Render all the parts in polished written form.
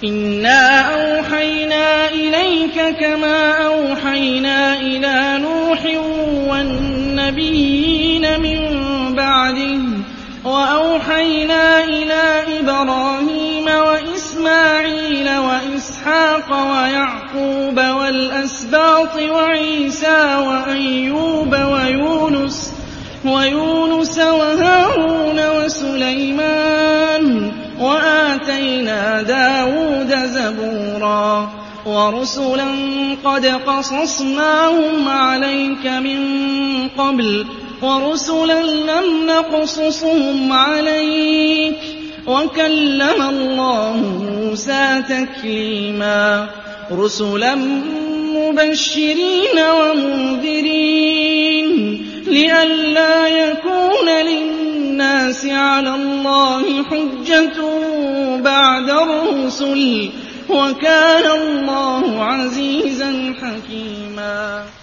إنا أوحينا إليك كما أوحينا إلى نوح والنبيين من بعده وأوحينا إلى إبراهيم وإسماعيل وإسحاق ويعقوب والأسباط وعيسى وأيوب ويونس وهارون وسليمان وآتينا داود زبورا ورسلا قد قصصناهم عليك من قبل ورسلا لم نقصصهم عليك وكلم الله موسى تكليما رسلا مبشرين ومنذرين لئلا يكون للناس على الله حجة بعد الرسل وكان الله عزيزا حكيما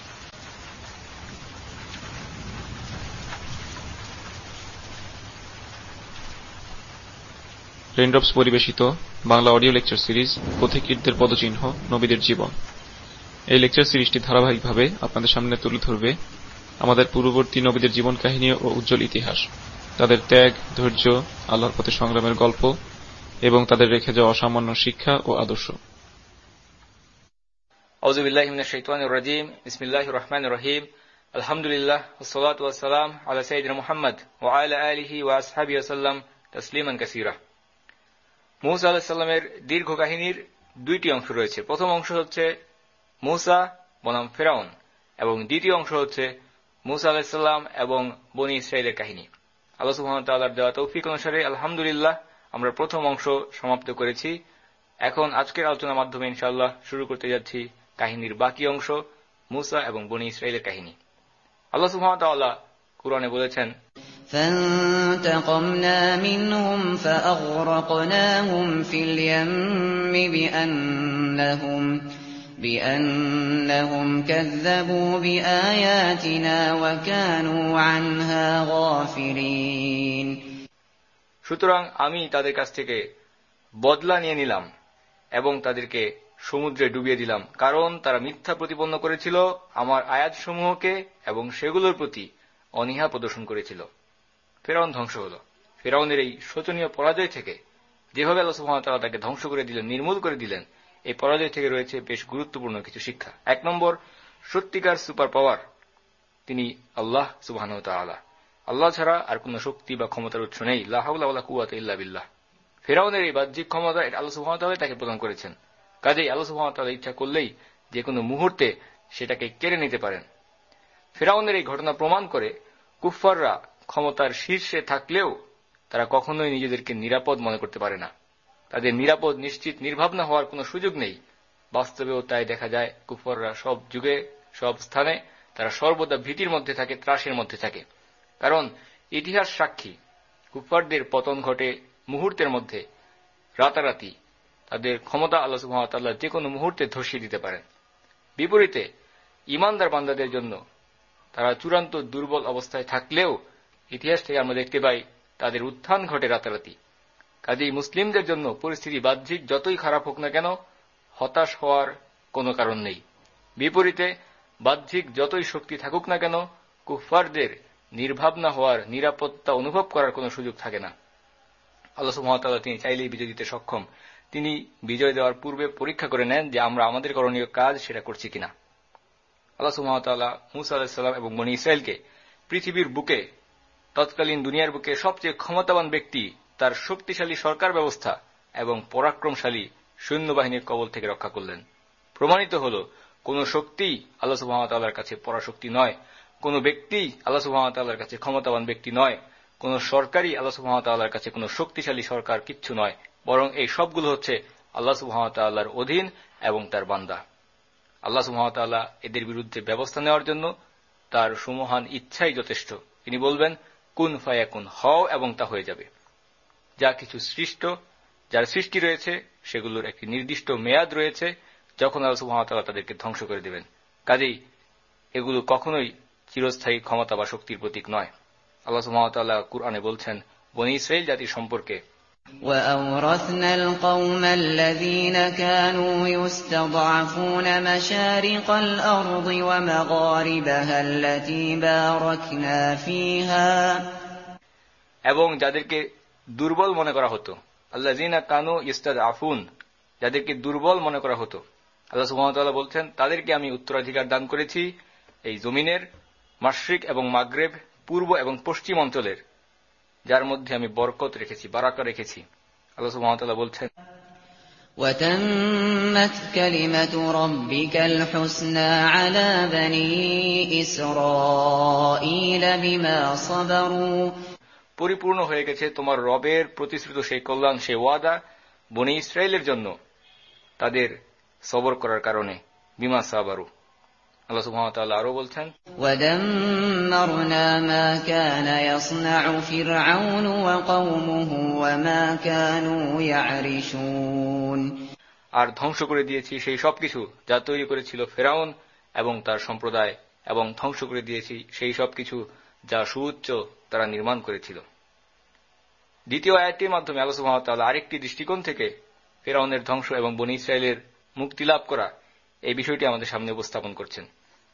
Raindrops পরিবেশিত Bangla audio lecture series পথিকৃতদের পদচিহ্ন নবীদের জীবন। এই লেকচার সিরিজটি ধারাবাহিকভাবে আপনাদের সামনে তুলে ধরবে আমাদের পূর্ববর্তী নবীদের জীবন কাহিনী ও উজ্জ্বল ইতিহাস, তাদের ত্যাগ, ধৈর্য, আল্লাহর পথে সংগ্রামের গল্প এবং তাদের রেখে যাওয়া অসামান্য শিক্ষা ও আদর্শ। আউযু বিল্লাহি মিনাশ শাইতানির রাজীম। বিসমিল্লাহির রহমানির রহিম। আলহামদুলিল্লাহ ওয়াসসালাতু ওয়াসসালাম আলা সাইয়্যিদিনা মুহাম্মদ ওয়া আলা আলিহি ওয়া আসহাবিহি ওয়াসাল্লাম তাসলিমান কাসীরা। মূসা আলাইহিস সালামের দীর্ঘ কাহিনীর দুইটি অংশ রয়েছে। প্রথম অংশ হচ্ছে মূসা বনাম ফিরআউন এবং দ্বিতীয় অংশ হচ্ছে মূসা আলাইহিস সালাম এবং বনী ইসরাঈলের কাহিনী। আল্লাহ সুবহানাহু ওয়া তাআলার দেওয়া তৌফিক অনুসারে আলহামদুলিল্লাহ আমরা প্রথম অংশ সমাপ্ত করেছি। এখন আজকের আলোচনার মাধ্যমে ইনশাআল্লাহ শুরু করতে যাচ্ছি কাহিনীর বাকি অংশ, মূসা এবং বনী ইসরাঈলের কাহিনী। আল্লাহ সুবহানাহু ওয়া তাআলা কুরআনে বলেছেন, فانتقمنا منهم فأغرقناهم في اليم بأنهم كذبوا بآياتنا وكانوا عنها غافلين। সুতরাং আমি তাদের কাছ থেকে বদলা নিয়ে নিলাম এবং তাদেরকে সমুদ্রে ডুবিয়ে দিলাম, কারণ তারা মিথ্যা প্রতিপন্ন করেছিল আমার আয়াতসমূহকে এবং সেগুলোর প্রতি অনীহা প্রদর্শন করেছিল। ফিরআউন ধ্বংস হল। ফিরআউনের এই শোচনীয় পরাজয় থেকে যেভাবে আল্লাহ সুবহানাহু ওয়া তাআলা তাকে ধ্বংস করে দিলেন, নির্মূল করে দিলেন, এই পরাজয় থেকে রয়েছে বেশ গুরুত্বপূর্ণ কিছু শিক্ষা। এক নম্বর, সত্যিকার সুপার পাওয়ার তিনি আল্লাহ সুবহানাহু ওয়া তাআলা। আল্লাহ ছাড়া আর কোন শক্তি বা ক্ষমতার উৎস নেই। লা হাওলা ওয়ালা কুওয়াতা ইল্লা বিল্লাহ। ফিরআউনের এই বাহ্যিক ক্ষমতা এটা আল্লাহ সুবহানাহু ওয়া তাআলা তাকে প্রদান করেছেন। কাজেই আল্লাহ সুবহানাহু ওয়া তাআলা ইচ্ছা করলেই যে কোনো মুহূর্তে সেটাকে কেড়ে নিতে পারেন। ফিরআউনের এই ঘটনা প্রমাণ করে কুফফাররা ক্ষমতার শীর্ষে থাকলেও তারা কখনোই নিজেদেরকে নিরাপদ মনে করতে পারে না। তাদের নিরাপদ, নিশ্চিত, নির্ভাবনা হওয়ার কোনো সুযোগ নেই। বাস্তবেও তাই দেখা যায়। কুফফাররা সব যুগে, সব স্থানে তারা সর্বদা ভীতির মধ্যে থাকে, ত্রাসের মধ্যে থাকে। কারণ ইতিহাস সাক্ষী, কুফফারদের পতন ঘটে মুহূর্তের মধ্যে, রাতারাতি। তাদের ক্ষমতা আল্লাহ সুবহানাহু ওয়া তাআলা যে কোনো মুহূর্তে ধসিয়ে দিতে পারেন। বিপরীতে ঈমানদার বান্দাদের জন্য তারা চূড়ান্ত দুর্বল অবস্থায় থাকলেও ইতিহাস থেকে আমরা দেখতে পাই তাদের উত্থান ঘটে রাতারাতি। কাজেই মুসলিমদের জন্য পরিস্থিতি বাহ্যিক যতই খারাপ হোক না কেন হতাশ হওয়ার কোনো কারণ নেই। বিপরীতে বাহ্যিক যতই শক্তি থাকুক না কেন কুফফারদের নির্ভাবনা হওয়ার, নিরাপত্তা অনুভব করার কোনো সুযোগ থাকে না। আল্লাহ সুবহানাহু ওয়া তাআলা তিনি চাইলেই বিজয় দিতে সক্ষম। তিনি বিজয় দেওয়ার পূর্বে পরীক্ষা করে নেন যে আমরা আমাদের করণীয় কাজ সেটা করছি কিনা। আল্লাহ সুবহানাহু ওয়া তাআলা মূসা আলাইহিস সালাম এবং বনী ইসরাঈলকে পৃথিবীর বুকে, তৎকালীন দুনিয়ার বুকে সবচেয়ে ক্ষমতাবান ব্যক্তি, তার শক্তিশালী সরকার ব্যবস্থা এবং পরাক্রমশালী সৈন্যবাহিনীর কবল থেকে রক্ষা করলেন। প্রমাণিত হল কোন শক্তি আল্লাহ সুবহানাহু ওয়া তাআলার কাছে পরাশক্তি নয়, কোন ব্যক্তি আল্লাহ সুবহানাহু ওয়া তাআলার কাছে ক্ষমতাবান ব্যক্তি নয়, কোন সরকারই আল্লাহ সুবহানাহু ওয়া তাআলার কাছে কোন শক্তিশালী সরকার কিচ্ছু নয়, বরং এই সবগুলো হচ্ছে আল্লাহ সুবহানাহু ওয়া তাআলার অধীন এবং তার বান্দা। আল্লাহ সুবহানাহু ওয়া তাআলা এদের বিরুদ্ধে ব্যবস্থা নেওয়ার জন্য তার সুমহান ইচ্ছাই যথেষ্ট। তিনি বলবেন, কুন ফায়াকুন, হও এবং তা হয়ে যাবে। যা কিছু সৃষ্ট, যার সৃষ্টি রয়েছে সেগুলোর একটি নির্দিষ্ট মেয়াদ রয়েছে, যখন আল্লাহ সুবহানাহু ওয়া তাআলা তাদেরকে ধ্বংস করে দেবেন। কাজেই এগুলো কখনোই চিরস্থায়ী ক্ষমতা বা শক্তির প্রতীক নয়। আল্লাহ সুবহানাহু ওয়া তাআলা কুরআনে বলছেন বনী ইসরাঈল জাতির সম্পর্কে, وأورثنا القوم الذين كانوا يستضعفون مشارق الأرض ومغاربها التي باركنا فيها এবং যাদেরকে দুর্বল মনে করা হতো, আল্লাযীনা কানু ইস্তাদআফুন, যাদেরকে দুর্বল মনে করা হতো, আল্লাহ সুবহানাহু ওয়া তাআলা বলছেন তাদেরকে আমি উত্তরাধিকার দান করেছি এই জমিনের মাশরিক এবং মাগরেব, পূর্ব এবং পশ্চিম অঞ্চলের, যার মধ্যে আমি বরকত রেখেছি, বারাকা রেখেছি। আল্লাহ সুবহানাহু ওয়া তাআলা বলছেন وَتَمَّتْ كَلِمَةُ رَبِّكَ الْحُسْنَى عَلَى بَنِي إِسْرَائِيلَ بِمَا صَبَرُوا, পরিপূর্ণ হয়ে গেছে তোমার রবের প্রতিশ্রুত সেই কল্যাণ, সেই ওয়াদা বনী ইসরাইলের জন্য তাদের সবর করার কারণে, বিমা সাবারু। আল্লাহ সুবহানাহু ওয়া তাআলা আরো বলছেন وَدَمَّرْنَا مَا كَانَ يَصْنَعُ فِرْعَوْنُ وَقَوْمُهُ وَمَا كَانُوا يَعْرِشُونَ, আর ধ্বংস করে দিয়েছি সেই সবকিছু যা তৈরি করেছিল ফেরাউন এবং তার সম্প্রদায়, এবং ধ্বংস করে দিয়েছি সেই সবকিছু যা সুউচ্চ তারা নির্মাণ করেছিল। দ্বিতীয় আয়াতটির মাধ্যমে আল্লাহ সুবহানাহু ওয়া তাআলা আরেকটি দৃষ্টিকোণ থেকে ফেরাউনের ধ্বংস এবং বনী ইসরাইলের মুক্তি লাভ করা এই বিষয়টি আমাদের সামনে উপস্থাপন করছেন।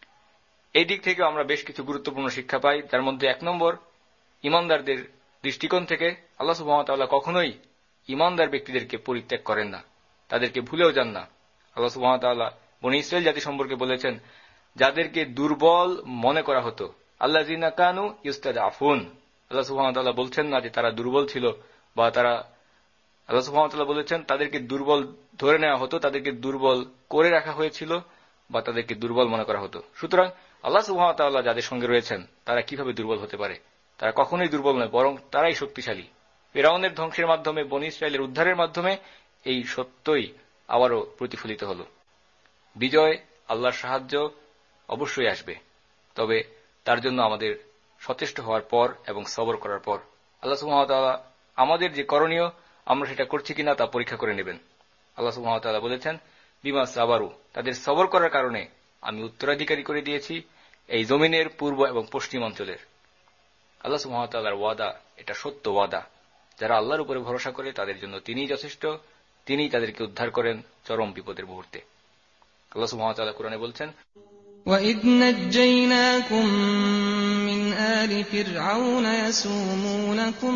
এই দিক থেকে আমরা বেশ কিছু গুরুত্বপূর্ণ শিক্ষা পাই, যার মধ্যে 1 নম্বর, ঈমানদারদের দৃষ্টিকোণ থেকে আল্লাহ সুবহানাহু ওয়া তাআলা কখনোই ঈমানদার ব্যক্তিদেরকে পরিত্যাগ করেন না, তাদেরকে ভুলেও যান না। আল্লাহ সুবহানাহু ওয়া তাআলা বনী ইসরাইল জাতি সম্পর্কে বলেছেন যাদেরকে দুর্বল মনে করা হতো, আল্লাযীনা কানু ইস্তাদআফুন। আল্লাহ সুবহানাহু ওয়া তাআলা বলছেন না যে তারা দুর্বল ছিল, বা আল্লাহ সুবহানাহু ওয়া তাআলা বলেছেন তাদেরকে দুর্বল ধরে নেওয়া হতো, তাদেরকে দুর্বল করে রাখা হয়েছিল, বা তাদেরকে দুর্বল মনে করা হতো। সুতরাং আল্লাহ সুবহানাহু ওয়া তাআলা যাদের সঙ্গে রয়েছেন তারা কিভাবে দুর্বল হতে পারে? তারা কখনোই দুর্বল নয়, বরং তারাই শক্তিশালী। ফিরআউনের ধ্বংসের মাধ্যমে, বনী ইসরাইলের উদ্ধারের মাধ্যমে এই সত্যই আবারও প্রতিফলিত হল। বিজয়, আল্লাহর সাহায্য অবশ্যই আসবে, তবে তার জন্য আমাদের সচেষ্ট হওয়ার পর এবং সবর করার পর। আল্লাহ সুবহানাহু ওয়া তাআলা আমাদের যে করণীয় আমরা সেটা করছি কিনা তা পরীক্ষা করে নেবেন। আল্লাহ সুবহানাহু ওয়া তাআলা বলেছেন বিমা সাবারু, তাদের সবর করার কারণে আমি উত্তরাধিকারী করে দিয়েছি এই জমিনের পূর্ব এবং পশ্চিম অঞ্চলের। আল্লাহ সুবহানাহু ওয়া তাআলার ওয়াদা এটা সত্য ওয়াদা। যারা আল্লাহর উপরে ভরসা করে তাদের জন্য তিনিই যথেষ্ট, তিনিই তাদেরকে উদ্ধার করেন চরম বিপদের মুহূর্তে। আল্লাহ সুবহানাহু ওয়া তাআলা কোরআনে বলছেন وَإِذْ نَجَّيْنَاكُمْ مِنْ آلِ فِرْعَوْنَ يَسُومُونَكُمْ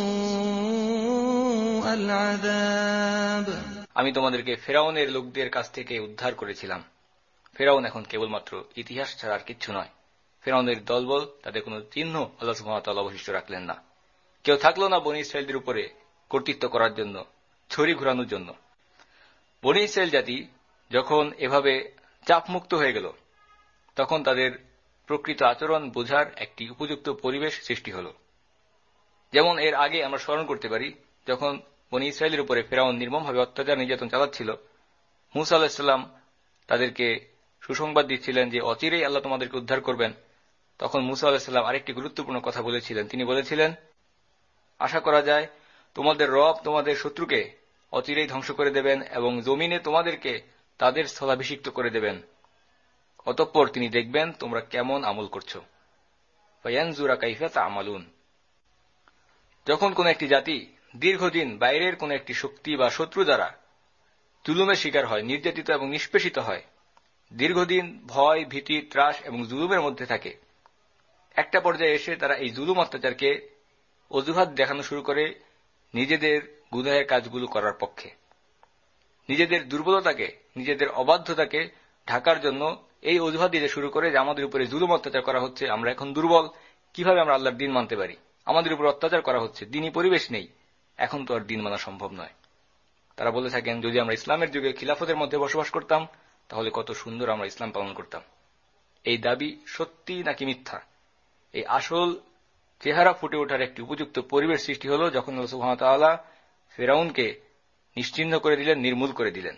سُوءَ الْعَذَابِ, আমি তোমাদেরকে ফেরাউনের লোকদের কাছ থেকে উদ্ধার করেছিলাম। ফেরাউন এখন কেবলমাত্র ইতিহাস ছাড়া আর কিচ্ছু নয়। ফেরাউনের দলবল, তাদের কোনো চিহ্ন আল্লাহ সুবহানাহু ওয়া তাআলা অবশিষ্ট রাখলেন না। কেউ থাকলো না বনী ইসরাইলদের উপরে কর্তৃত্ব করার জন্য, ছড়ি ঘোরানোর জন্য। বনী ইসরাইল জাতি যখন এভাবে চাপমুক্ত হয়ে গেল, তখন তাদের প্রকৃত আচরণ বোঝার একটি উপযুক্ত পরিবেশ সৃষ্টি হল। যেমন এর আগে আমরা স্মরণ করতে পারি, যখন বনী ইসরাইলের উপরে ফেরাউন নির্মমভাবে অত্যাচার নির্যাতন চালাচ্ছিল, মূসা আলাইহিস সালাম তাদেরকে সুসংবাদ দিচ্ছিলেন যে অচিরেই আল্লাহ তোমাদেরকে উদ্ধার করবেন। তখন মূসা আলাইহিস সালাম আরেকটি গুরুত্বপূর্ণ কথা বলেছিলেন। তিনি বলেছিলেন, আশা করা যায় তোমাদের রব তোমাদের শত্রুকে অচিরেই ধ্বংস করে দেবেন এবং জমিনে তোমাদেরকে তাদের স্থলাভিষিক্ত করে দেবেন। অতঃপর তিনি দেখবেন তোমরা কেমন আমল করছ। ফায়ানজুরা কাইফা তা'মালুন। যখন কোন একটি জাতি দীর্ঘদিন বাইরের কোন একটি শক্তি বা শত্রু দ্বারা জুলুমের শিকার হয়, নির্যাতিত এবং নিষ্পেষিত হয়, দীর্ঘদিন ভয়, ভীতি, ত্রাস এবং জুলুমের মধ্যে থাকে, একটা পর্যায়ে এসে তারা এই জুলুম অত্যাচারকে অজুহাত দেখানো শুরু করে নিজেদের গুনাহের কাজগুলো করার পক্ষে। নিজেদের দুর্বলতাকে, নিজেদের অবাধ্যতাকে ঢাকার জন্য এই অজুহাত দিতে শুরু করে যে আমাদের উপরে জুলুম অত্যাচার করা হচ্ছে, আমরা এখন দুর্বল, কিভাবে আমরা আল্লাহর দিন মানতে পারি, আমাদের উপর অত্যাচার করা হচ্ছে, দিনই পরিবেশ নেই, এখন তো আর দিন মানা সম্ভব নয়। তারা বলে থাকেন যদি আমরা ইসলামের যুগে খিলাফতের মধ্যে বসবাস করতাম তাহলে কত সুন্দর আমরা ইসলাম পালন করতাম। এই দাবি সত্যি নাকি মিথ্যা, এই আসল চেহারা ফুটে ওঠার একটি উপযুক্ত পরিবেশ সৃষ্টি হল যখন আল্লাহ সুবহানাহু ওয়া তাআলা ফিরআউনকে নিশ্চিহ্ন করে দিলেন, নির্মূল করে দিলেন।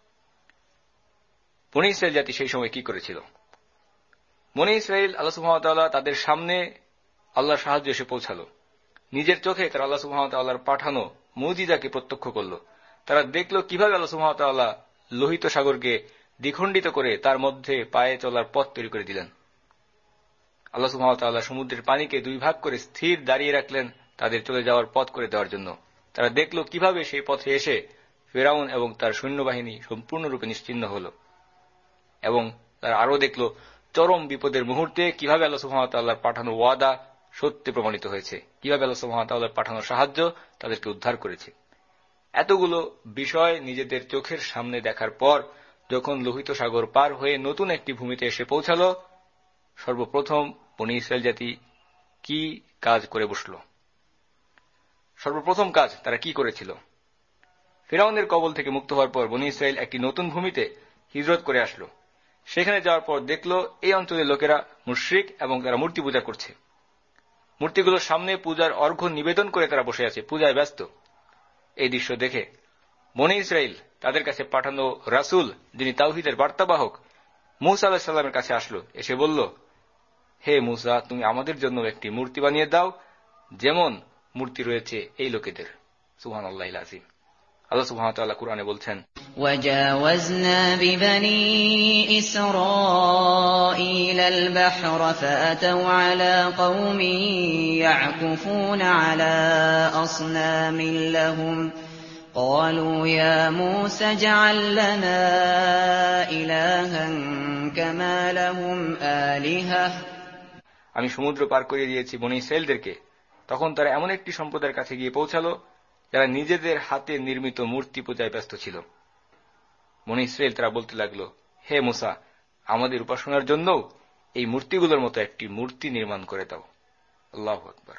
বনী ইসরাইল জাতি সেই সময় কি করেছিল? বনী ইসরাইল, আল্লাহ সুবহানাহু ওয়া তাআলা তাদের সামনে আল্লাহর সাহায্য এসে পৌঁছালো। নিজের চোখে তারা আল্লাহ সুবহানাহু ওয়া তাআলার পাঠানো মুজিজাকে প্রত্যক্ষ করল। তারা দেখল কিভাবে আল্লাহ সুবহানাহু ওয়া তাআলা লোহিত সাগরকে দ্বিখণ্ডিত করে তার মধ্যে পায়ে চলার পথ তৈরি করে দিলেন। আল্লাহ সুবহানাহু ওয়া তাআলা সমুদ্রের পানিকে দুই ভাগ করে স্থির দাঁড়িয়ে রাখলেন তাদের চলে যাওয়ার পথ করে দেওয়ার জন্য। তারা দেখল কিভাবে সেই পথে এসে ফিরআউন এবং তার সৈন্যবাহিনী সম্পূর্ণরূপে নিশ্চিহ্ন হল, এবং তারা আরও দেখল চরম বিপদের মুহূর্তে কিভাবে আল্লাহ সুবহানাহু ওয়া তাআলার পাঠানো ওয়াদা সত্যি প্রমাণিত হয়েছে, কিভাবে আল্লাহ সুবহানাহু ওয়া তাআলার পাঠানো সাহায্য তাদেরকে উদ্ধার করেছে। এতগুলো বিষয় নিজেদের চোখের সামনে দেখার পর যখন লোহিত সাগর পার হয়ে নতুন একটি ভূমিতে এসে পৌঁছাল, সর্বপ্রথম বনী ইসরাইল জাতি কি কাজ করে বসল? সর্বপ্রথম কাজ তারা কি করেছিল? ফিরআউনের কবল থেকে মুক্ত হওয়ার পর বনী ইসরাইল একটি নতুন ভূমিতে হিজরত করে আসলো। সেখানে যাওয়ার পর দেখল এই অঞ্চলের লোকেরা মুশরিক এবং তারা মূর্তি পূজা করছে। মূর্তিগুলোর সামনে পূজার অর্ঘ্য নিবেদন করে তারা বসে আছে, পূজায় ব্যস্ত। এই দৃশ্য দেখে বনী ইসরাইল তাদের কাছে পাঠানো রাসূল, যিনি তাওহীদের বার্তাবাহক, মূসা আলাইহিস সালামের কাছে আসলো, এসে বলল, হে মূসা, তুমি আমাদের জন্য একটি মূর্তি বানিয়ে দাও যেমন মূর্তি রয়েছে এই লোকেদের। সুবহানাল্লাহিল আযীম। আল্লাহ সুবহানাহু ওয়া তাআলা কুরআনে বলছেন, وَجَاوَزْنَا بِبَنِي إِسْرَائِيلَ الْبَحْرَ فَأَتَوْا عَلَى قَوْمٍ يَعْكُفُونَ عَلَى أَصْنَامٍ لَّهُمْ قَالُوا يَا مُوسَى اجْعَل لَّنَا إِلَٰهًا كَمَا لَهُمْ آلِهَةٌ। আমি সমুদ্র পার করে দিয়েছি বনী ইসরাইলদেরকে। তখন তারা এমন একটি সম্প্রদায়ের কাছে গিয়ে পৌঁছালো যারা নিজেদের হাতে নির্মিত মূর্তি পূজায় ব্যস্ত ছিল। বনী ইসরাইল তারা বলতে লাগলো, হে মূসা, আমাদের উপাসনার জন্য এই মূর্তিগুলোর মতো একটি মূর্তি নির্মাণ করে দাও। আল্লাহু আকবার,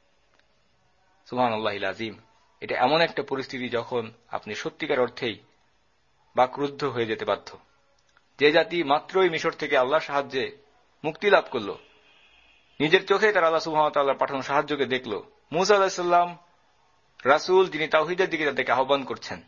সুবহানাল্লাহিল আযীম। এটা এমন একটা পরিস্থিতি যখন আপনি সত্যিকার অর্থেই বাকরুদ্ধ হয়ে যেতে বাধ্য। যে জাতি মাত্রই মিশর থেকে আল্লাহর সাহায্যে মুক্তি লাভ করল, নিজের চোখে তারা আল্লাহ সুবহানাহু ওয়া তাআলার পাঠানো সাহায্যকে দেখল। মূসা আলাইহিস সালাম রাসূল, যিনি তাওহীদের দিকে তাদেরকে আহ্বান করছেন।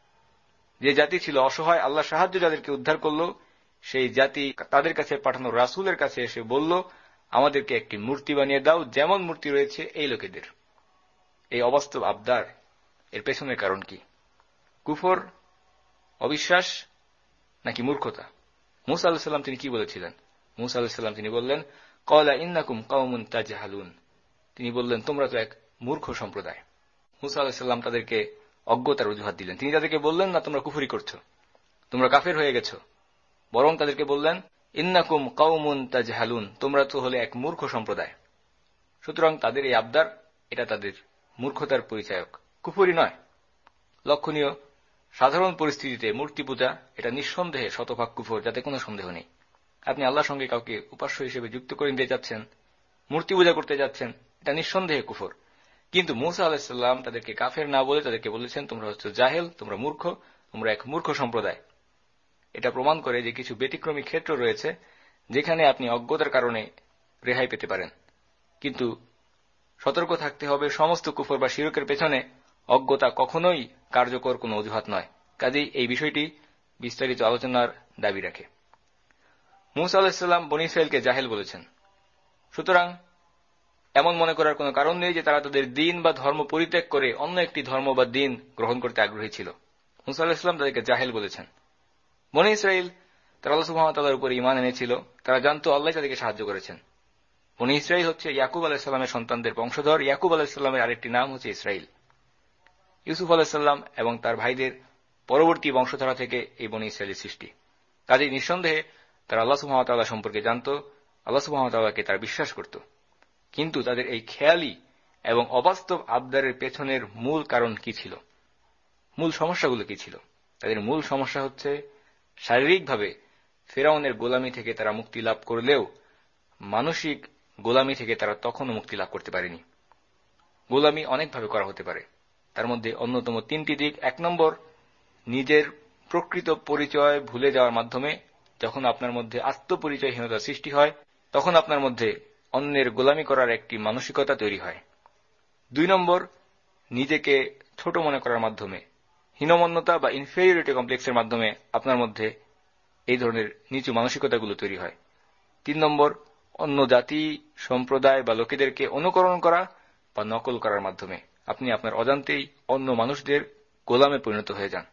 যে জাতি ছিল অসহায়, আল্লাহর সাহায্য যাদেরকে উদ্ধার করল, সেই জাতি তাদের কাছে পাঠানো রাসূলের কাছে এসে বলল, আমাদেরকে একটি মূর্তি বানিয়ে দাও যেমন মূর্তি রয়েছে এই লোকেদের। এই অবাস্তব আবদার, এর পেছনের কারণ কি? কুফর, অবিশ্বাস, নাকি মূর্খতা? মূসা আলাইহিস সালাম তিনি কি বলেছিলেন? মূসা আলাইহিস সালাম তিনি বললেন, ক্বালা ইন্নাকুম কওমুন তাজহালুন। তিনি বললেন, তোমরা তো এক মূর্খ সম্প্রদায়। মূসা আলাইহিস সালাম তাদেরকে অজ্ঞতার অজুহাত দিলেন। তিনি তাদেরকে বললেন না তোমরা কুফরি করছো, তোমরা কাফের হয়ে গেছো, বরং তাদেরকে বললেন ইন্নাকুম কওমুন তাজহালুন, তোমরা তো হলে এক মূর্খ সম্প্রদায়। সুতরাং তাদের এই আবদার, এটা তাদের মূর্খতার পরিচায়ক, কুফরি নয়। লক্ষণীয়, সাধারণ পরিস্থিতিতে মূর্তি পূজা এটা নিঃসন্দেহে শতভাগ কুফর, যাতে কোনো সন্দেহ নেই। আপনি আল্লাহর সঙ্গে কাউকে উপাস্য হিসেবে যুক্ত করে নিতে যাচ্ছেন, মূর্তি পূজা করতে যাচ্ছেন, এটা নিঃসন্দেহে কুফর। কিন্তু মূসা আলাইহিস সালাম তাদেরকে কাফের না বলে তাদেরকে বলেছেন, তোমরা হচ্ছে জাহেল, তোমরা মূর্খ, তোমরা এক মূর্খ সম্প্রদায়। এটা প্রমাণ করে যে কিছু ব্যতিক্রমী ক্ষেত্র রয়েছে যেখানে আপনি অজ্ঞতার কারণে রেহাই পেতে পারেন, কিন্তু সতর্ক থাকতে হবে, সমস্ত কুফর বা শিরকের পেছনে অজ্ঞতা কখনোই কার্যকর কোনো অজুহাত নয়। কাজেই এই বিষয়টি বিস্তারিত আলোচনার দাবি রাখে। মূসা আলাইহিস সালাম বনী ইসরাইলকে জাহেল বলেছেন, সুতরাং এমন মনে করার কোনো কারণ নেই যে তারা তাদের দিন বা ধর্ম পরিত্যাগ করে অন্য একটি ধর্ম বা দিন গ্রহণ করতে আগ্রহী ছিল। মূসা আলাইহিস সালাম তাদেরকে জাহেল বলেছেন। বনী ইসরাইল তারা আল্লাহ সুবহানাহু ওয়া তাআলার উপর ঈমান এনেছিল, তারা জানতো আল্লাহ তাদেরকে সাহায্য করেছেন। বনী ইসরাইল হচ্ছে ইয়াকুব আলাইহিস সালামের সন্তানদের বংশধর। ইয়াকুব আলাইহিস সালামের আরেকটি নাম হচ্ছে ইসরাইল। ইউসুফ আলাইহিস সালাম এবং তার ভাইদের পরবর্তী বংশধারা থেকে এই বনী ইসরাইলের সৃষ্টি। কাজেই নিঃসন্দেহে তারা আল্লাহ সুবহানাহু ওয়া তাআলা সম্পর্কে জানত, আল্লাহ সুবহানাহু ওয়া তাআলাকে তারা বিশ্বাস করত। কিন্তু তাদের এই খেয়ালি এবং অবাস্তব আবদারের পেছনের মূল কারণ কি ছিল? মূল সমস্যাগুলো কি ছিল? তাদের মূল সমস্যা হচ্ছে শারীরিকভাবে ফিরআউনের গোলামি থেকে তারা মুক্তি লাভ করলেও মানসিক গোলামি থেকে তারা তখনও মুক্তি লাভ করতে পারেনি। গোলামি অনেকভাবে করা হতে পারে, তার মধ্যে অন্যতম তিনটি দিক। 1 নম্বর, নিজের প্রকৃত পরিচয় ভুলে যাওয়ার মাধ্যমে। যখন আপনার মধ্যে আত্মপরিচয়হীনতার সৃষ্টি হয়, তখন আপনার মধ্যে অন্যের গোলামি করার একটি মানসিকতা তৈরি হয়। 2 নম্বর, নিজেকে ছোট মনে করার মাধ্যমে, হীনমন্যতা বা ইনফেরিয়রিটি কমপ্লেক্সের মাধ্যমে আপনার মধ্যে এই ধরনের নিচু মানসিকতাগুলো তৈরি হয়। 3 নম্বর, অন্য জাতি, সম্প্রদায় বা লোকেদেরকে অনুকরণ করা বা নকল করার মাধ্যমে আপনি আপনার অজান্তেই অন্য মানুষদের গোলামে পরিণত হয়ে যান।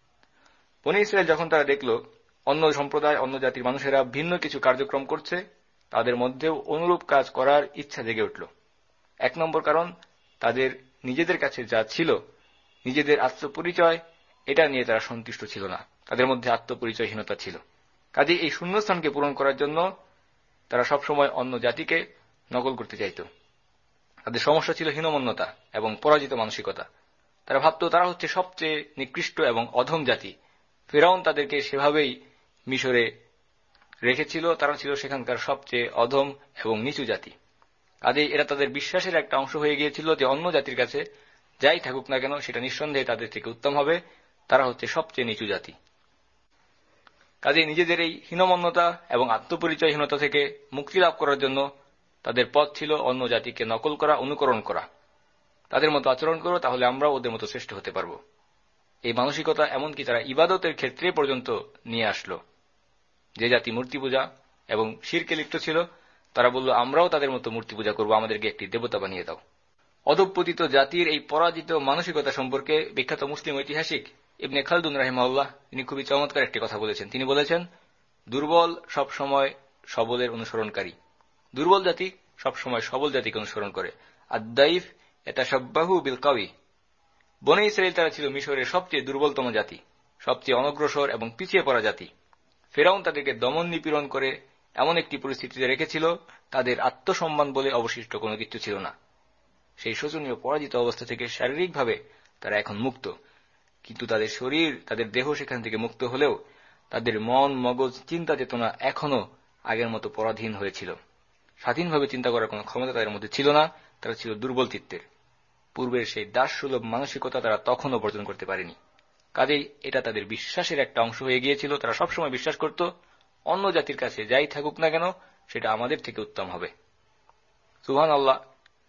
বনী ইসরাইল যখন তারা দেখল অন্য সম্প্রদায়, অন্য জাতির মানুষেরা ভিন্ন কিছু কার্যক্রম করছে, তাদের মধ্যেও অনুরূপ কাজ করার ইচ্ছা জেগে উঠল। 1 নম্বর কারণ, তাদের নিজেদের কাছে যা ছিল নিজেদের আত্মপরিচয় এটা নিয়ে তারা সন্তুষ্ট ছিল না, তাদের মধ্যে আত্মপরিচয়হীনতা ছিল। কাজেই এই শূন্যস্থানকে পূরণ করার জন্য তারা সবসময় অন্য জাতিকে নকল করতে চাইত। তাদের সমস্যা ছিল হীনমন্যতা এবং পরাজিত মানসিকতা। তারা ভাবত তারা হচ্ছে সবচেয়ে নিকৃষ্ট এবং অধম জাতি। ফিরআউন তাদেরকে সেভাবেই মিশরে রেখেছিল, তারা ছিল সেখানকার সবচেয়ে অধম এবং নিচু জাতি। কাজেই এরা তাদের বিশ্বাসের একটা অংশ হয়ে গিয়েছিল যে অন্য জাতির কাছে যাই থাকুক না কেন সেটা নিঃসন্দেহে তাদের থেকে উত্তম হবে, তারা হচ্ছে সবচেয়ে নিচু জাতি। কাজেই নিজেদের এই হীনমন্যতা এবং আত্মপরিচয়হীনতা থেকে মুক্তি লাভ করার জন্য তাদের পথ ছিল অন্য জাতিকে নকল করা, অনুকরণ করা। তাদের মতো আচরণ করো, তাহলে আমরাও ওদের মতো শ্রেষ্ঠ হতে পারব। এই মানসিকতা এমনকি তারা ইবাদতের ক্ষেত্রে পর্যন্ত নিয়ে আসলো। যে জাতি মূর্তি পূজা এবং শিরকে লিপ্ত ছিল, তারা বলল আমরাও তাদের মতো মূর্তি পূজা করব, আমাদেরকে একটি দেবতা বানিয়ে দাও। অধঃপতিত জাতির এই পরাজিত মানসিকতা সম্পর্কে বিখ্যাত মুসলিম ঐতিহাসিক ইবনে খালদুন রাহিমাহুল্লাহ তিনি খুবই চমৎকার একটি কথা বলেছেন। তিনি বলেছেন, দুর্বল সবসময় সবলের অনুসরণকারী, দুর্বল জাতি সবসময় সবল জাতিকে অনুসরণ করে। আদ-দাইফ ইয়াতাশাব্বাহু বিল কাওয়ি। বনী ইসরাঈল তারা ছিল মিশরের সবচেয়ে দুর্বলতম জাতি, সবচেয়ে অনগ্রসর এবং পিছিয়ে পড়া জাতি। ফিরআউন তাদেরকে দমন নিপীড়ন করে এমন একটি পরিস্থিতিতে রেখেছিল, তাদের আত্মসম্মান বলে অবশিষ্ট কোনো কিছু ছিল না। সেই শোচনীয় পরাজিত অবস্থা থেকে শারীরিকভাবে তারা এখন মুক্ত, কিন্তু তাদের শরীর, তাদের দেহ সেখান থেকে মুক্ত হলেও তাদের মন, মগজ, চিন্তা চেতনা এখনো আগের মতো পরাধীন হয়েছিল। স্বাধীনভাবে চিন্তা করার কোনো ক্ষমতা তাদের মধ্যে ছিল না, তারা ছিল দুর্বল চিত্তের। পূর্বের সেই দাসসুলভ মানসিকতা তারা তখনও বর্জন করতে পারেনি। কাজেই এটা তাদের বিশ্বাসের একটা অংশ হয়ে গিয়েছিল। তারা সবসময় বিশ্বাস করত অন্য জাতির কাছে যাই থাকুক না কেন সেটা আমাদের থেকে উত্তম হবে। সুবহানাল্লাহ,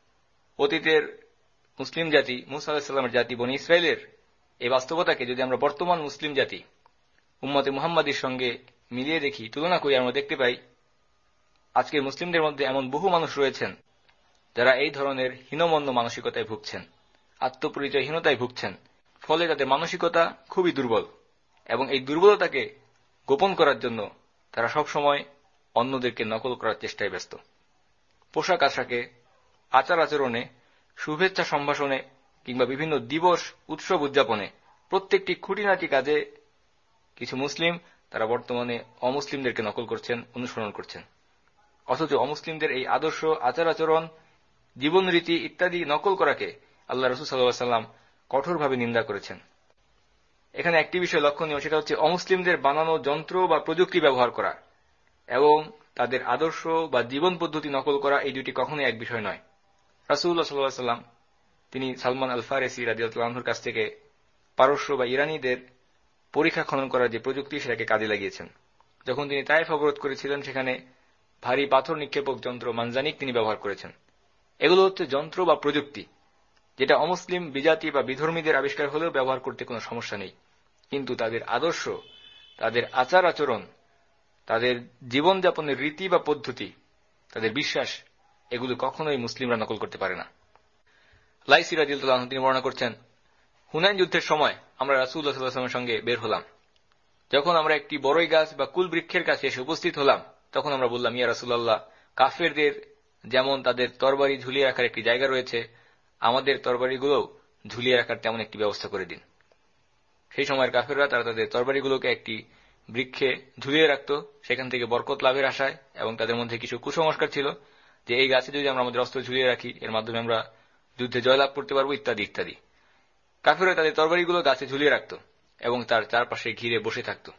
অতীতের মুসলিম জাতি, মূসা আলাইহিস সালামের জাতি বনী ইসরাঈলের এই বাস্তবতাকে যদি আমরা বর্তমান মুসলিম জাতি উম্মতে মুহাম্মাদীর সঙ্গে মিলিয়ে দেখি, তুলনা করি, আমরা দেখতে পাই আজকের মুসলিমদের মধ্যে এমন বহু মানুষ রয়েছেন যারা এই ধরনের হীনমন্য মানসিকতায় ভুগছেন, আত্মপরিচয়হীনতায় ভুগছেন। ফলে তাদের মানসিকতা খুবই দুর্বল এবং এই দুর্বলতাকে গোপন করার জন্য তারা সবসময় অন্যদেরকে নকল করার চেষ্টায় ব্যস্ত। পোশাক আশাকে, আচার আচরণে, শুভেচ্ছা সম্ভাষণে কিংবা বিভিন্ন দিবস উৎসব উদযাপনে প্রত্যেকটি খুঁটিনাটি কাজে কিছু মুসলিম তারা বর্তমানে অমুসলিমদেরকে নকল করছেন, অনুসরণ করছেন। অথচ অমুসলিমদের এই আদর্শ, আচার আচরণ, জীবনরীতি ইত্যাদি নকল করাকে আল্লাহ রাসূল সাল্লাল্লাহু আলাইহি ওয়াসাল্লাম কঠোরভাবে নিন্দা করেছেন। এখানে একটি বিষয় লক্ষণীয়, সেটা হচ্ছে অমুসলিমদের বানানো যন্ত্র বা প্রযুক্তি ব্যবহার করা এবং তাদের আদর্শ বা জীবন পদ্ধতি নকল করা, এই দুটি কখনোই এক বিষয় নয়। রাসূলুল্লাহ সাল্লাল্লাহু আলাইহি ওয়াসাল্লাম তিনি সালমান আল ফারিসি রাদিয়াল্লাহু আনহুর কাছ থেকে পারস্য বা ইরানীদের পরীক্ষা খনন করার যে প্রযুক্তি সেটাকে কাজে লাগিয়েছেন। যখন তিনি তায়েফ অবরোধ করেছিলেন, সেখানে ভারী পাথর নিক্ষেপক যন্ত্র মানজানিক তিনি ব্যবহার করেছেন। এগুলো হচ্ছে যন্ত্র বা প্রযুক্তি যেটা অমুসলিম, বিজাতি বা বিধর্মীদের আবিষ্কার হলেও ব্যবহার করতে কোনো সমস্যা নেই, কিন্তু তাদের আদর্শ, তাদের আচার আচরণ, তাদের জীবনযাপনের রীতি বা পদ্ধতি, তাদের বিশ্বাস, এগুলো কখনোই মুসলিমরা নকল করতে পারে না। লাইসি রাদিয়াল্লাহু আনহু তিনি বর্ণনা করছেন, হুনাইন যুদ্ধের সময় আমরা রাসূলুল্লাহ সাল্লাল্লাহু আলাইহি ওয়াসাল্লামের সঙ্গে বের হলাম। যখন আমরা একটি বড়ই গাছ বা কুল বৃক্ষের কাছে এসে উপস্থিত হলাম, তখন আমরা বললাম, ইয়া রাসূলুল্লাহ, কাফেরদের যেমন তাদের তরবারি ঝুলিয়ে রাখার একটি জায়গা রয়েছে, আমাদের তরবারিগুলোও ঝুলিয়ে রাখার তেমন একটি ব্যবস্থা করে দিন। সেই সময়ের কাফেররা তারা তাদের তরবারিগুলোকে একটি বৃক্ষে ঝুলিয়ে রাখত, সেখান থেকে বরকত লাভের আশায়, এবং তাদের মধ্যে কিছু কুসংস্কার ছিল যে এই গাছে যদি আমরা আমাদের অস্ত্র ঝুলিয়ে রাখি, এর মাধ্যমে আমরা যুদ্ধে জয়লাভ করতে পারবো, ইত্যাদি ইত্যাদি। কাফেররা তাদের তরবারিগুলো গাছে ঝুলিয়ে রাখত এবং তার চারপাশে ঘিরে বসে থাকত।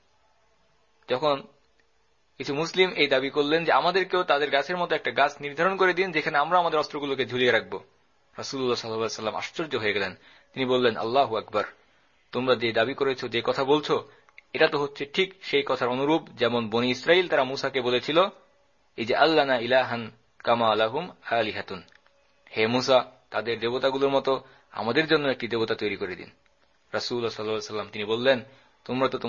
যখন কিছু মুসলিম এই দাবি করলেন যে আমাদেরকেও তাদের গাছের মতো একটা গাছ নির্ধারণ করে দিন যেখানে আমরা আমাদের অস্ত্রগুলোকে ঝুলিয়ে রাখব, রাসূলুল্লাহ সাল্লাল্লাহু আলাইহি ওয়াসাল্লাম আশ্চর্য হয়ে গেলেন। তিনি বললেন, আল্লাহু আকবার, তোমরা যে দাবি করেছো, যে কথা বলছো, এটা তো হচ্ছে ঠিক সেই কথার অনুরূপ যেমন বনী ইসরাঈল তারা মূসাকে বলেছিল, এই যে আল্লানা ইলাহান কামা আলাহুম আলিহাতুন, হে মূসা, তাদের দেবতাগুলোর মতো আমাদের জন্য একটি দেবতা তৈরি করে দিন। রাসূলুল্লাহ সাল্লাল্লাহু আলাইহি ওয়াসাল্লাম তিনি বললেন, তোমরা তো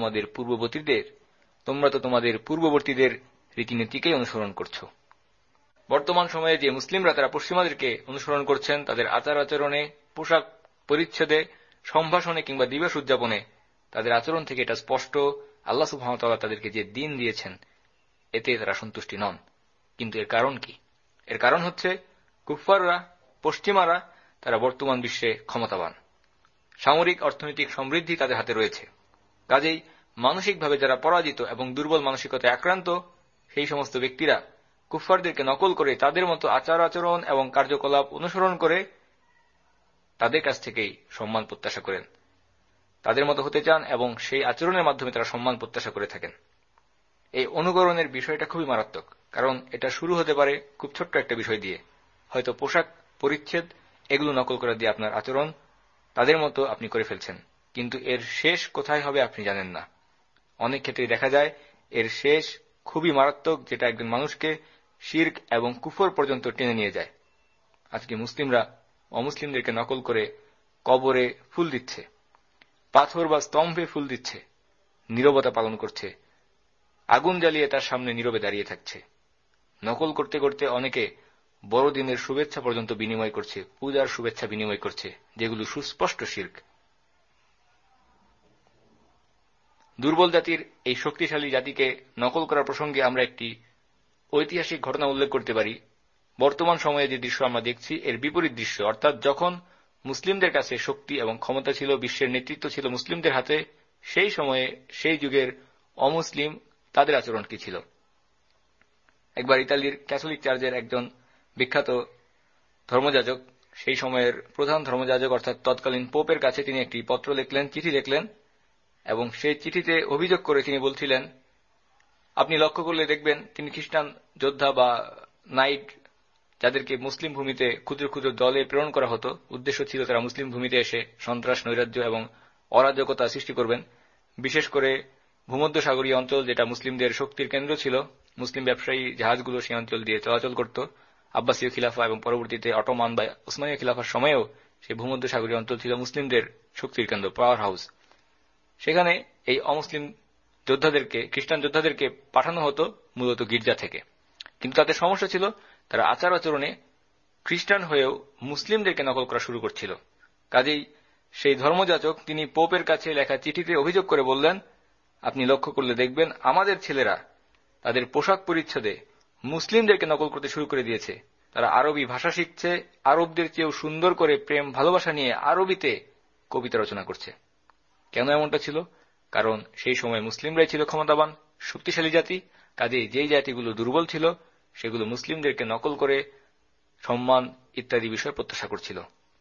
তোমাদের পূর্ববর্তীদের রীতিনীতিকেই অনুসরণ করছো। বর্তমান সময়ে যে মুসলিমরা তারা পশ্চিমাদেরকে অনুসরণ করছেন, তাদের আচার আচরণে, পোশাক পরিচ্ছদে, সম্ভাষণে কিংবা দিবস উদযাপনে, তাদের আচরণ থেকে এটা স্পষ্ট আল্লাহ সুবহানাহু ওয়া তাআলা তাদেরকে যে দ্বীন দিয়েছেন এতে তারা সন্তুষ্টি নন। কিন্তু এর কারণ কি? এর কারণ হচ্ছে কুফফাররা, পশ্চিমারা তারা বর্তমান বিশ্বে ক্ষমতাবান, সামরিক অর্থনৈতিক সমৃদ্ধি তাদের হাতে রয়েছে। কাজেই মানসিকভাবে যারা পরাজিত এবং দুর্বল মানসিকতায় আক্রান্ত, সেই সমস্ত ব্যক্তিরা কুফফারদেরকে নকল করে তাদের মতো আচার আচরণ এবং কার্যকলাপ অনুসরণ করে তাদের কাছ থেকেই সম্মান প্রত্যাশা করেন, তাদের মতো হতে চান এবং সেই আচরণের মাধ্যমে তারা সম্মান প্রত্যাশা করে থাকেন। এই অনুকরণের বিষয়টা খুবই মারাত্মক, কারণ এটা শুরু হতে পারে খুব ছোট্ট একটা বিষয় দিয়ে, হয়তো পোশাক পরিচ্ছেদ, এগুলো নকল করে দিয়ে আপনার আচরণ তাদের মতো আপনি করে ফেলছেন, কিন্তু এর শেষ কোথায় হবে আপনি জানেন না। অনেক ক্ষেত্রে দেখা যায় এর শেষ খুবই মারাত্মক, যেটা একজন মানুষকে শিরক এবং কুফর পর্যন্ত টেনে নিয়ে যায়। আজকে মুসলিমরা অমুসলিমদেরকে নকল করে কবরে ফুল দিচ্ছে, পাথর বা স্তম্ভে ফুল দিচ্ছে, নীরবতা পালন করছে, আগুন জ্বালিয়ে তার সামনে নীরবে দাঁড়িয়ে থাকছে। নকল করতে করতে অনেকে বড়দিনের শুভেচ্ছা পর্যন্ত বিনিময় করছে, পূজার শুভেচ্ছা বিনিময় করছে, যেগুলো সুস্পষ্ট শিরক। দুর্বল জাতির এই শক্তিশালী জাতিকে নকল করার প্রসঙ্গে আমরা একটি ঐতিহাসিক ঘটনা উল্লেখ করতে পারি। বর্তমান সময়ে যে দৃশ্য আমরা দেখছি এর বিপরীত দৃশ্য, অর্থাৎ যখন মুসলিমদের কাছে শক্তি এবং ক্ষমতা ছিল, বিশ্বের নেতৃত্ব ছিল মুসলিমদের হাতে, সেই সময়ে সেই যুগের অমুসলিম তাদের আচরণ কি ছিল। একবার ইতালির ক্যাথলিক চার্চের একজন বিখ্যাত ধর্মযাজক, সেই সময়ের প্রধান ধর্মযাজক অর্থাৎ তৎকালীন পোপের কাছে তিনি একটি পত্র লিখলেন, চিঠি লিখলেন, এবং সেই চিঠিতে অভিযোগ করে তিনি বলছিলেন, আপনি লক্ষ্য করলে দেখবেন তিনি খ্রিস্টান যোদ্ধা বা নাইট যাদেরকে মুসলিম ভূমিতে ক্ষুদ্র ক্ষুদ্র দলে প্রেরণ করা হতো, উদ্দেশ্য ছিল তারা মুসলিম ভূমিতে এসে সন্ত্রাস, নৈরাজ্য এবং অরাজকতা সৃষ্টি করবেন। বিশেষ করে ভূমধ্যসাগরীয় অঞ্চল, যেটা মুসলিমদের শক্তির কেন্দ্র ছিল, মুসলিম ব্যবসায়ী জাহাজগুলো সেই অঞ্চল দিয়ে চলাচল করত। আব্বাসীয় খিলাফা এবং পরবর্তীতে অটোমান বা উসমানীয় খিলাফার সময়েও সেই ভূমধ্যসাগরীয় অঞ্চল ছিল মুসলিমদের শক্তির কেন্দ্র, পাওয়ার হাউস। সেখানে এই অমুসলিম যোদ্ধাদেরকে, খ্রিস্টান যোদ্ধাদেরকে পাঠানো হতো মূলত গির্জা থেকে, কিন্তু তাদের সমস্যা ছিল তারা আচার আচরণে খ্রিস্টান হয়েও মুসলিমদেরকে নকল করা শুরু করছিল। কাজেই সেই ধর্মযাজক তিনি পোপের কাছে লেখা চিঠিতে অভিযোগ করে বললেন, আপনি লক্ষ্য করলে দেখবেন আমাদের ছেলেরা তাদের পোশাক পরিচ্ছদে মুসলিমদেরকে নকল করতে শুরু করে দিয়েছে। তারা আরবি ভাষা শিখছে, আরবদের চেয়েও সুন্দর করে প্রেম ভালোবাসা নিয়ে আরবিতে কবিতা রচনা করছে। কেন এমনটা ছিল? কারণ সেই সময় মুসলিমরাই ছিল ক্ষমতাবান, শক্তিশালী জাতি। কাজেই যেই জাতিগুলো দুর্বল ছিল সেগুলো মুসলিমদেরকে নকল করে সম্মান ইত্যাদি বিষয় প্রত্যাশা করছিল।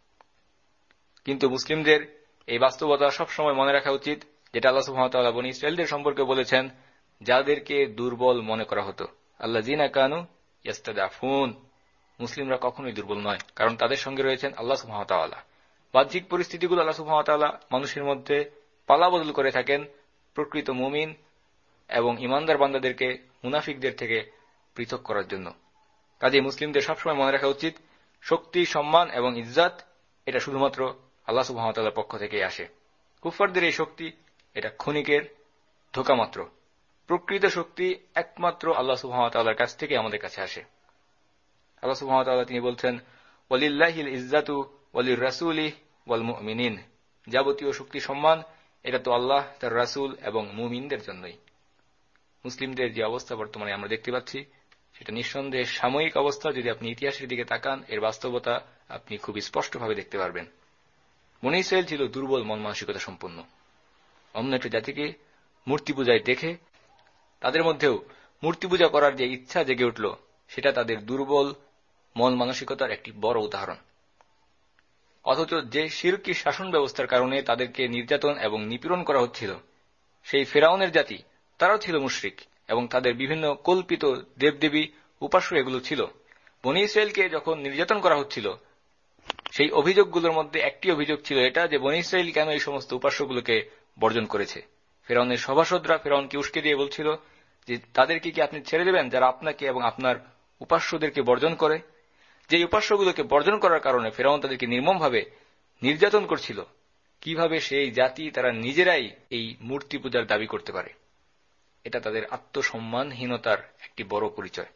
কিন্তু মুসলিমদের এই বাস্তবতা সবসময় মনে রাখা উচিত, যেটা আল্লাহ সুবহানাহু ওয়া তাআলা বনী ইসরাঈলদের সম্পর্কে বলেছেন, যাদেরকে দুর্বল মনে করা হতো। আল্লাযীনা কানু ইস্তাদআফুন, মুসলিমরা কখনোই দুর্বল নয়, কারণ তাদের সঙ্গে রয়েছেন আল্লাহ সুবহানাহু ওয়া তাআলা। বাহ্যিক পরিস্থিতিগুলো আল্লাহ সুবহানাহু ওয়া তাআলা মানুষের মধ্যে পালাবদল করে থাকেন প্রকৃত মুমিন এবং ইমানদার বান্দাদেরকে মুনাফিকদের থেকে পৃথক করার জন্য। কাজেই মুসলিমদের সবসময় মনে রাখা উচিত, শক্তি, সম্মান এবং ইজ্জত এটা শুধুমাত্র আল্লাহ সুবহানাহু ওয়া তাআলার পক্ষ থেকেই আসে। কুফফারদের এই শক্তি এটা ক্ষণিকের ধোঁকা মাত্র। প্রকৃত শক্তি একমাত্র আল্লাহ সুবহানাহু ওয়া তাআলার কাছ থেকে আমাদের কাছে আসে। আল্লাহ সুবহানাহু ওয়া তাআলা তিনি বলছেন, ওয়ালিল্লাহিল ইজ্জাতু ওয়ালির রাসূলি ওয়াল মুমিনিন, যাবতীয় শক্তি সম্মান এটা তো আল্লাহ, তার রাসূল এবং মুমিনদের জন্যই। মুসলিমদের যে অবস্থা বর্তমানে আমরা দেখতে পাচ্ছি সেটা নিঃসন্দেহে সাময়িক অবস্থা। যদি আপনি ইতিহাসের দিকে তাকান, এর বাস্তবতা আপনি খুব স্পষ্টভাবে দেখতে পারবেন। বনী ইসরাঈল ছিল দুর্বল মন মানসিকতা সম্পন্ন। অন্য একটা জাতিকে মূর্তি পূজায় দেখে তাদের মধ্যেও মূর্তি পূজা করার যে ইচ্ছা জেগে উঠল, সেটা তাদের দুর্বল মন মানসিকতার একটি বড় উদাহরণ। অথচ যে শিরকি শাসন ব্যবস্থার কারণে তাদেরকে নির্যাতন এবং নিপীড়ন করা হচ্ছিল, সেই ফেরাউনের জাতি তারাও ছিল মুশরিক এবং তাদের বিভিন্ন কল্পিত দেবদেবী উপাস্য এগুলো ছিল। বনী ইসরাঈলকে যখন নির্যাতন করা হচ্ছিল, সেই অভিযোগগুলোর মধ্যে একটি অভিযোগ ছিল এটা যে বনী ইসরাঈল কেন এই সমস্ত উপাস্যগুলোকে বর্জন করেছে। ফেরাউনের সভাসদরা ফেরাউনকে উস্কে দিয়ে বলছিল যে তাদেরকে কি আপনি ছেড়ে দেবেন যারা আপনাকে এবং আপনার উপাস্যদেরকে বর্জন করে। যে উপাস্যগুলোকে বর্জন করার কারণে ফেরাউন তাদেরকে নির্মমভাবে নির্যাতন করছিল, কিভাবে সেই জাতি তারা নিজেরাই এই মূর্তি পূজার দাবি করতে পারে, এটা তাদের আত্মসম্মানহীনতার একটি বড় পরিচয়।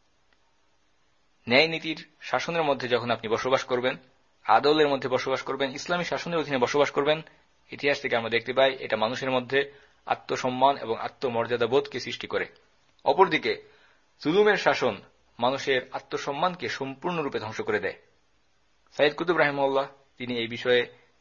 ন্যায় নীতির শাসনের মধ্যে যখন আপনি বসবাস করবেন, আদলের মধ্যে বসবাস করবেন, ইসলামী শাসনের অধীনে বসবাস করবেন, ইতিহাস থেকে আমরা দেখতে পাই এটা মানুষের মধ্যে আত্মসম্মান এবং আত্মমর্যাদা বোধকে সৃষ্টি করে। অপরদিকে জুলুমের শাসন মানুষের আত্মসম্মানকে সম্পূর্ণরূপে ধ্বংস করে দেয়। সাইয়্যিদ কুতুব রাহিমাহুল্লাহ তিনি এই বিষয়ে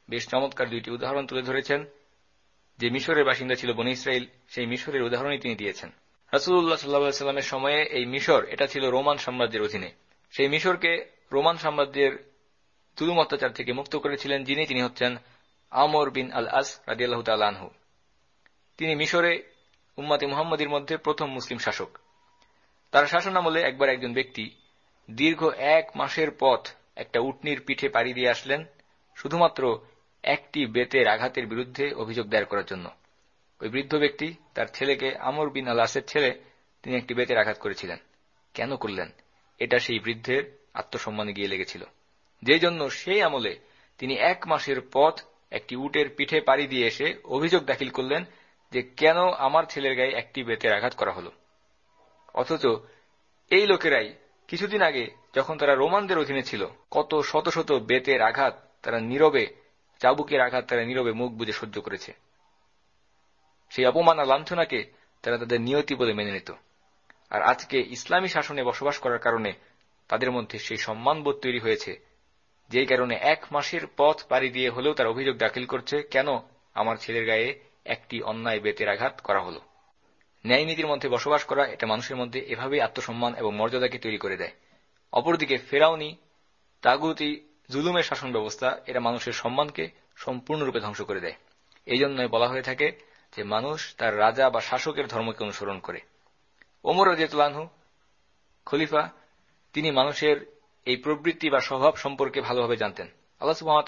বেশ চমৎকার দুইটি উদাহরণ তুলে ধরেছেন। যে মিশরের বাসিন্দা ছিল বনী ইসরাইল, সেই মিশরের উদাহরণই তিনি দিয়েছেন। রাসূলুল্লাহ সাল্লাল্লাহু আলাইহি ওয়াসাল্লামের সময়ে এই মিশর এটা ছিল রোমান সাম্রাজ্যের অধীনে। সেই মিশরকে রোমান সাম্রাজ্যের জুলুম অত্যাচার থেকে মুক্ত করেছিলেন তিনি হচ্ছেন আমর বিন আল আস রাদিয়াল্লাহু তাআলা আনহু। তিনি মিশরে উম্মতে মুহাম্মাদীর মধ্যে প্রথম মুসলিম শাসক। তার শাসনামলে একবার একজন ব্যক্তি দীর্ঘ 1 মাসের পথ একটা উটনির পিঠে পাড়ি দিয়ে আসলেন শুধুমাত্র একটি বেতের আঘাতের বিরুদ্ধে অভিযোগ দায়ের করার জন্য। ওই বৃদ্ধ ব্যক্তি তার ছেলেকে, আমর বিন আল আসের ছেলে, তিনি একটি বেতের আঘাত করেছিলেন। কেন করলেন? এটা সেই বৃদ্ধের আত্মসম্মানে গিয়ে লেগেছিল, যেই জন্য সেই আমলে তিনি 1 মাসের পথ একটি উটের পিঠে পাড়ি দিয়ে এসে অভিযোগ দাখিল করলেন যে কেন আমার ছেলের গায়ে একটি বেতের আঘাত করা হলো। অথচ এই লোকেরাই কিছুদিন আগে যখন তারা রোমানদের অধীনে ছিল, কত শত শত বেতের আঘাত তারা নীরবে, চাবুকের আঘাত তারা নীরবে মুখ বুজে সহ্য করেছে। সেই অপমান আর লাঞ্ছনাকে তারা তাদের নিয়তি বলে মেনে নিত। আর আজকে ইসলামী শাসনে বসবাস করার কারণে তাদের মধ্যে সেই সম্মানবোধ তৈরি হয়েছে, যেই কারণে 1 মাসের পথ পাড়ি দিয়ে হলেও তারা অভিযোগ দাখিল করছে কেন আমার ছেলের গায়ে একটি অন্যায় বেতের আঘাত করা হলো। ন্যায়নীতির মধ্যে বসবাস করা এটা মানুষের মধ্যে এভাবেই আত্মসম্মান এবং মর্যাদাকে তৈরি করে দেয়। অপরদিকে ফেরাউনি, তাগুতি, জুলুমের শাসন ব্যবস্থা এটা মানুষের সম্মানকে সম্পূর্ণরূপে ধ্বংস করে দেয়। এই জন্যই বলা হয়ে থাকে যে মানুষ তার রাজা বা শাসকের ধর্মকে অনুসরণ করে। ওমর রাদিয়াল্লাহু আনহু খলিফা, তিনি মানুষের এই প্রবৃত্তি বা স্বভাব সম্পর্কে ভালোভাবে জানতেন। আল্লাহ সুবহানাহু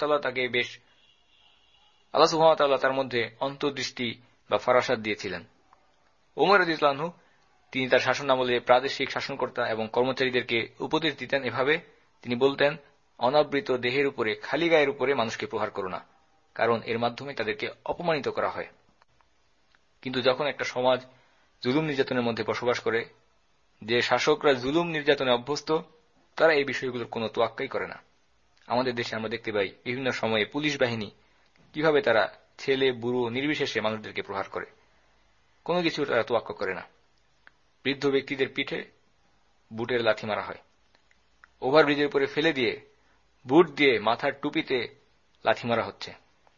ওয়া তাআলা তার মধ্যে অন্তর্দৃষ্টি বা ফারাসাত দিয়েছিলেন। ওমর রাদিয়াল্লাহু আনহু তিনি তার শাসনামলে প্রাদেশিক শাসনকর্তা এবং কর্মচারীদেরকে উপদেশ দিতেন এভাবে, তিনি বলতেন, অনাবৃত দেহের উপরে, খালি গায়ের উপরে মানুষকে প্রহার করো না, কারণ এর মাধ্যমে তাদেরকে অপমানিত করা হয়। কিন্তু যখন একটা সমাজ জুলুম নির্যাতনের মধ্যে বসবাস করে, যে শাসকরা জুলুম নির্যাতনে অভ্যস্ত, তারা এই বিষয়গুলোর কোনো তোয়াক্কাই করে না। আমাদের দেশে আমরা দেখতে পাই বিভিন্ন সময়ে পুলিশ বাহিনী কিভাবে তারা ছেলে বুড়ো নির্বিশেষে মানুষদেরকে প্রহার করে, কোনো কিছু তারা তোয়াক্কা করে না। বৃদ্ধ ব্যক্তিদের পিঠে বুটের লাথি মারা হয়, ওভারব্রিজের উপরে ফেলে দিয়ে বুট দিয়ে মাথার টুপিতে লাথি মারা হচ্ছে।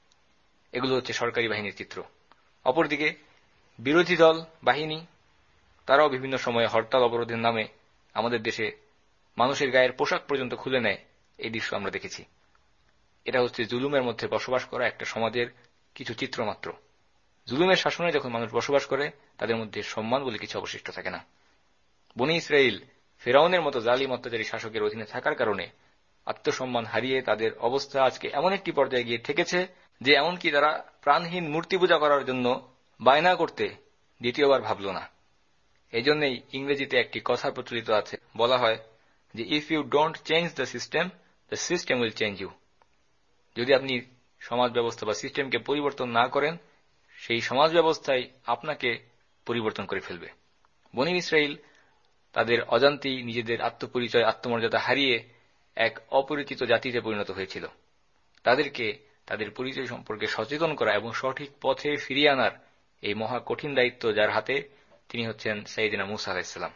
এগুলো হচ্ছে সরকারি বাহিনীর চিত্র। অপরদিকে বিরোধী দল বাহিনী তারাও বিভিন্ন সময়ে হরতাল অবরোধের নামে আমাদের দেশে মানুষের গায়ের পোশাক পর্যন্ত খুলে নেয়। এই দৃশ্য আমরা দেখেছি। এটা হচ্ছে জুলুমের মধ্যে বসবাস করা একটা সমাজের কিছু চিত্র মাত্র। জুলুমের শাসনে যখন মানুষ বসবাস করে, তাদের মধ্যে সম্মান বলে কিছু অবশিষ্ট থাকে না। বনী ইসরাইল ফেরাউনের মতো জালিম অত্যাচারী শাসকের অধীনে থাকার কারণে আত্মসম্মান হারিয়ে তাদের অবস্থা আজকে এমন একটি পর্যায়ে গিয়ে ঠেকেছে যে এমনকি তারা প্রাণহীন মূর্তি পূজা করার জন্য বায়না করতে দ্বিতীয়বার ভাবল না। এই জন্যই ইংরেজিতে একটি কথা প্রচলিত আছে, বলা হয় যে if you don't change the system will change you. যদি আপনি সমাজ ব্যবস্থা বা সিস্টেমকে পরিবর্তন না করেন, সেই সমাজ ব্যবস্থাই আপনাকে পরিবর্তন করে ফেলবে। বনী ইসরাইল তাদের অজান্তেই নিজেদের আত্মপরিচয়, আত্মমর্যাদা হারিয়ে এক অপরিচিত জাতিতে পরিণত হয়েছিল। তাদেরকে তাদের পরিচয় সম্পর্কে সচেতন করা এবং সঠিক পথে ফিরিয়ে আনার এই মহা কঠিন দায়িত্ব যার হাতে, তিনি হচ্ছেন সাইয়েদনা মূসা আলাইহিস সালাম।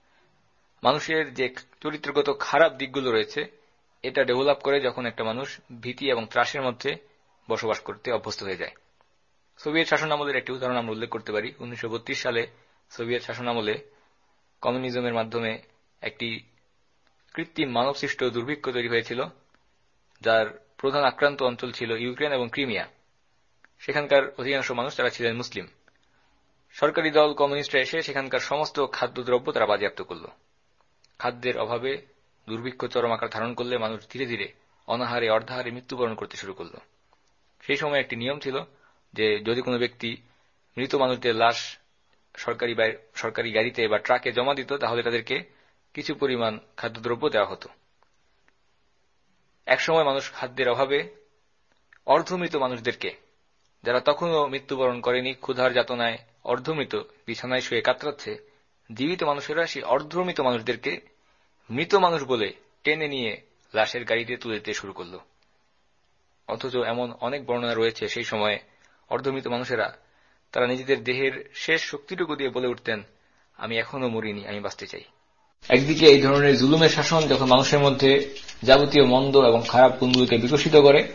মানুষের যে চরিত্রগত খারাপ দিকগুলো রয়েছে, এটা ডেভেলপ করে যখন একটা মানুষ ভীতি এবং ত্রাসের মধ্যে বসবাস করতে অভ্যস্ত হয়ে যায়। সোভিয়েত শাসনামলের একটি উদাহরণ আমরা উল্লেখ করতে পারি। 1932 সালে সোভিয়েত শাসনামলে কমিউনিজমের মাধ্যমে একটি কৃত্রিম মানবসৃষ্ট দুর্ভিক্ষ তৈরি হয়েছিল, যার প্রধান আক্রান্ত অঞ্চল ছিল ইউক্রেন এবং ক্রিমিয়া। সেখানকার অধিকাংশ মানুষ তারা ছিলেন মুসলিম। সরকারি দল কমিউনিস্টরা এসে সেখানকার সমস্ত খাদ্যদ্রব্য তারা বাজেয়াপ্ত করল। খাদ্যের অভাবে দুর্ভিক্ষ চরম আকার ধারণ করলে মানুষ ধীরে ধীরে অনাহারে অর্ধাহারে মৃত্যুবরণ করতে শুরু করল। সেই সময় একটি নিয়ম ছিল যে যদি কোনো ব্যক্তি মৃত মানুষদের লাশ সরকারি গাড়িতে বা ট্রাকে জমা দিত, তাহলে তাদেরকে কিছু পরিমাণ খাদ্যদ্রব্য দেওয়া হতো। একসময় মানুষ খাদ্যের অভাবে অর্ধমৃত মানুষদেরকে, যারা তখনও মৃত্যুবরণ করেনি, ক্ষুধার যাতনায় অর্ধমৃত বিছানায় শুয়ে কাতরাচ্ছে, জীবিত মানুষেরা সেই অর্ধমৃত মানুষদেরকে মৃত মানুষ বলে টেনে নিয়ে লাশের গাড়িতে তুলে দিতে শুরু করল। অথচ এমন অনেক বর্ণনা রয়েছে সেই সময়ে অর্ধমৃত মানুষেরা তারা নিজেদের দেহের শেষ শক্তিটুকু দিয়ে বলে উঠতেন, আমি এখনো মরিনি, আমি বাঁচতে চাই। একদিকে এই ধরনের জুলুমের শাসন যখন মানুষের মধ্যে যাবতীয় মন্দ এবং খারাপ গুণগুলোকে বিকশিত করে,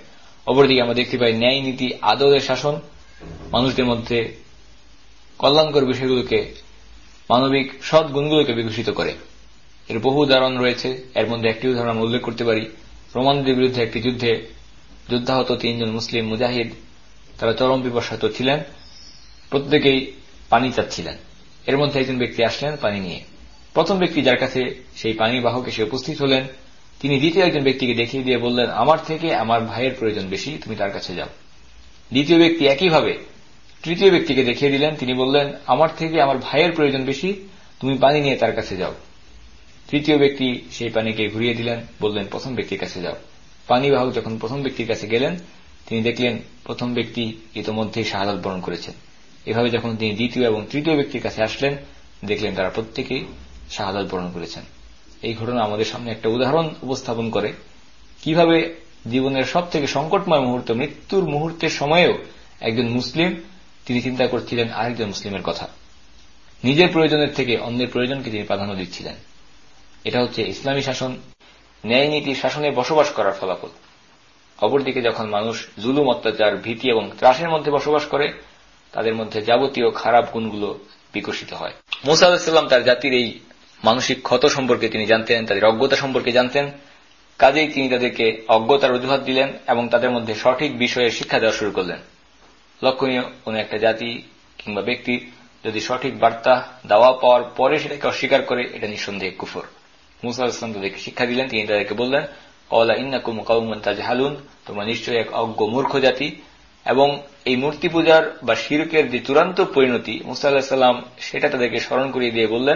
অপরদিকে আমরা দেখতে পাই ন্যায় নীতি, আদলের শাসন মানুষদের মধ্যে কল্যাণকর বিষয়গুলোকে, মানবিক সৎ গুণগুলোকে বিকশিত করে। এর বহু উদাহরণ রয়েছে। এর মধ্যে একটি উদাহরণ আমরা উল্লেখ করতে পারি। রোমানদের বিরুদ্ধে একটি যুদ্ধে যোদ্ধাহত 3 জন মুসলিম মুজাহিদ, তারা চরম বিপর্যস্ত ছিলেন, প্রত্যেকেই পানি চাচ্ছিলেন। এর মধ্যে একজন ব্যক্তি আসলেন পানি নিয়ে। প্রথম ব্যক্তি যার কাছে সেই পানি বাহক এসে উপস্থিত হলেন, তিনি দ্বিতীয় একজন ব্যক্তিকে দেখিয়ে দিয়ে বললেন, আমার থেকে আমার ভাইয়ের প্রয়োজন বেশি, তুমি তার কাছে যাও। দ্বিতীয় ব্যক্তি একইভাবে তৃতীয় ব্যক্তিকে দেখিয়ে দিলেন, তিনি বললেন, আমার থেকে আমার ভাইয়ের প্রয়োজন বেশি, তুমি পানি নিয়ে তার কাছে যাও। তৃতীয় ব্যক্তি সেই পানিকে ঘুরিয়ে দিলেন, বললেন, প্রথম ব্যক্তির কাছে যাও। পানি বাহক যখন প্রথম ব্যক্তির কাছে গেলেন, তিনি দেখলেন প্রথম ব্যক্তি ইতোমধ্যেই শাহাদাত বরণ করেছেন। এভাবে যখন তিনি দ্বিতীয় এবং তৃতীয় ব্যক্তির কাছে আসলেন, দেখলেন তারা প্রত্যেকেই শাহাদাত বরণ করেছেন। এই ঘটনা আমাদের সামনে একটা উদাহরণ উপস্থাপন করে কিভাবে জীবনের সব থেকে সংকটময় মুহূর্ত, মৃত্যুর মুহূর্তের সময়েও একজন মুসলিম তিনি চিন্তা করছিলেন আরেকজন মুসলিমের কথা। নিজের প্রয়োজনের থেকে অন্যের প্রয়োজনকে তিনি প্রাধান্য দিচ্ছিলেন। এটা হচ্ছে ইসলামী শাসন, ন্যায় নীতির শাসনে বসবাস করার ফলাফল। অপরদিকে যখন মানুষ জুলুম, অত্যাচার, ভীতি এবং ত্রাসের মধ্যে বসবাস করে, তাদের মধ্যে যাবতীয় খারাপ গুণগুলো বিকশিত হয়। মূসা আলাইহিস সালাম তার জাতির এই মানসিক ক্ষত সম্পর্কে তিনি জানতেন, তাদের অজ্ঞতা সম্পর্কে জানতেন। কাজেই তিনি তাদেরকে অজ্ঞতার অজুহাত দিলেন এবং তাদের মধ্যে সঠিক বিষয়ে শিক্ষা দেওয়া শুরু করলেন। লক্ষণীয়, কোন একটা জাতি কিংবা ব্যক্তি যদি সঠিক বার্তা দেওয়া পাওয়ার পরে সেটাকে অস্বীকার করে, এটা নিঃসন্দেহে কুফর। মূসা আলাইহিস সালাম তাদেরকে শিক্ষা দিলেন। তিনি তাদেরকে বললেন, ক্বালা ইন্নাকুম কাওমুন তাজহালুন, তোমরা নিশ্চয়ই এক অজ্ঞ মূর্খ জাতি। এবং এই মূর্তি পূজার বা শিরকের যে চূড়ান্ত পরিণতি, মূসা আলাইহিস সালাম সেটা তাদেরকে স্মরণ করিয়ে দিয়ে বললেন,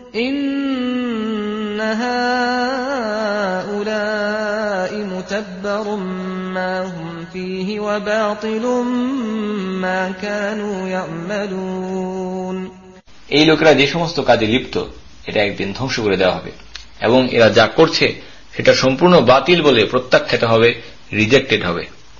ইন্না হাউলাই মুতাব্বারুম মা হুম ফীহি ওয়া বাতিলুম মা কানু ইয়ামালুন। এই লোকেরা যে সমস্ত কাজে লিপ্ত, এটা একদিন ধ্বংস করে দেওয়া হবে এবং এরা যা করছে সেটা সম্পূর্ণ বাতিল বলে প্রত্যাখ্যাত হবে, রিজেক্টেড হবে।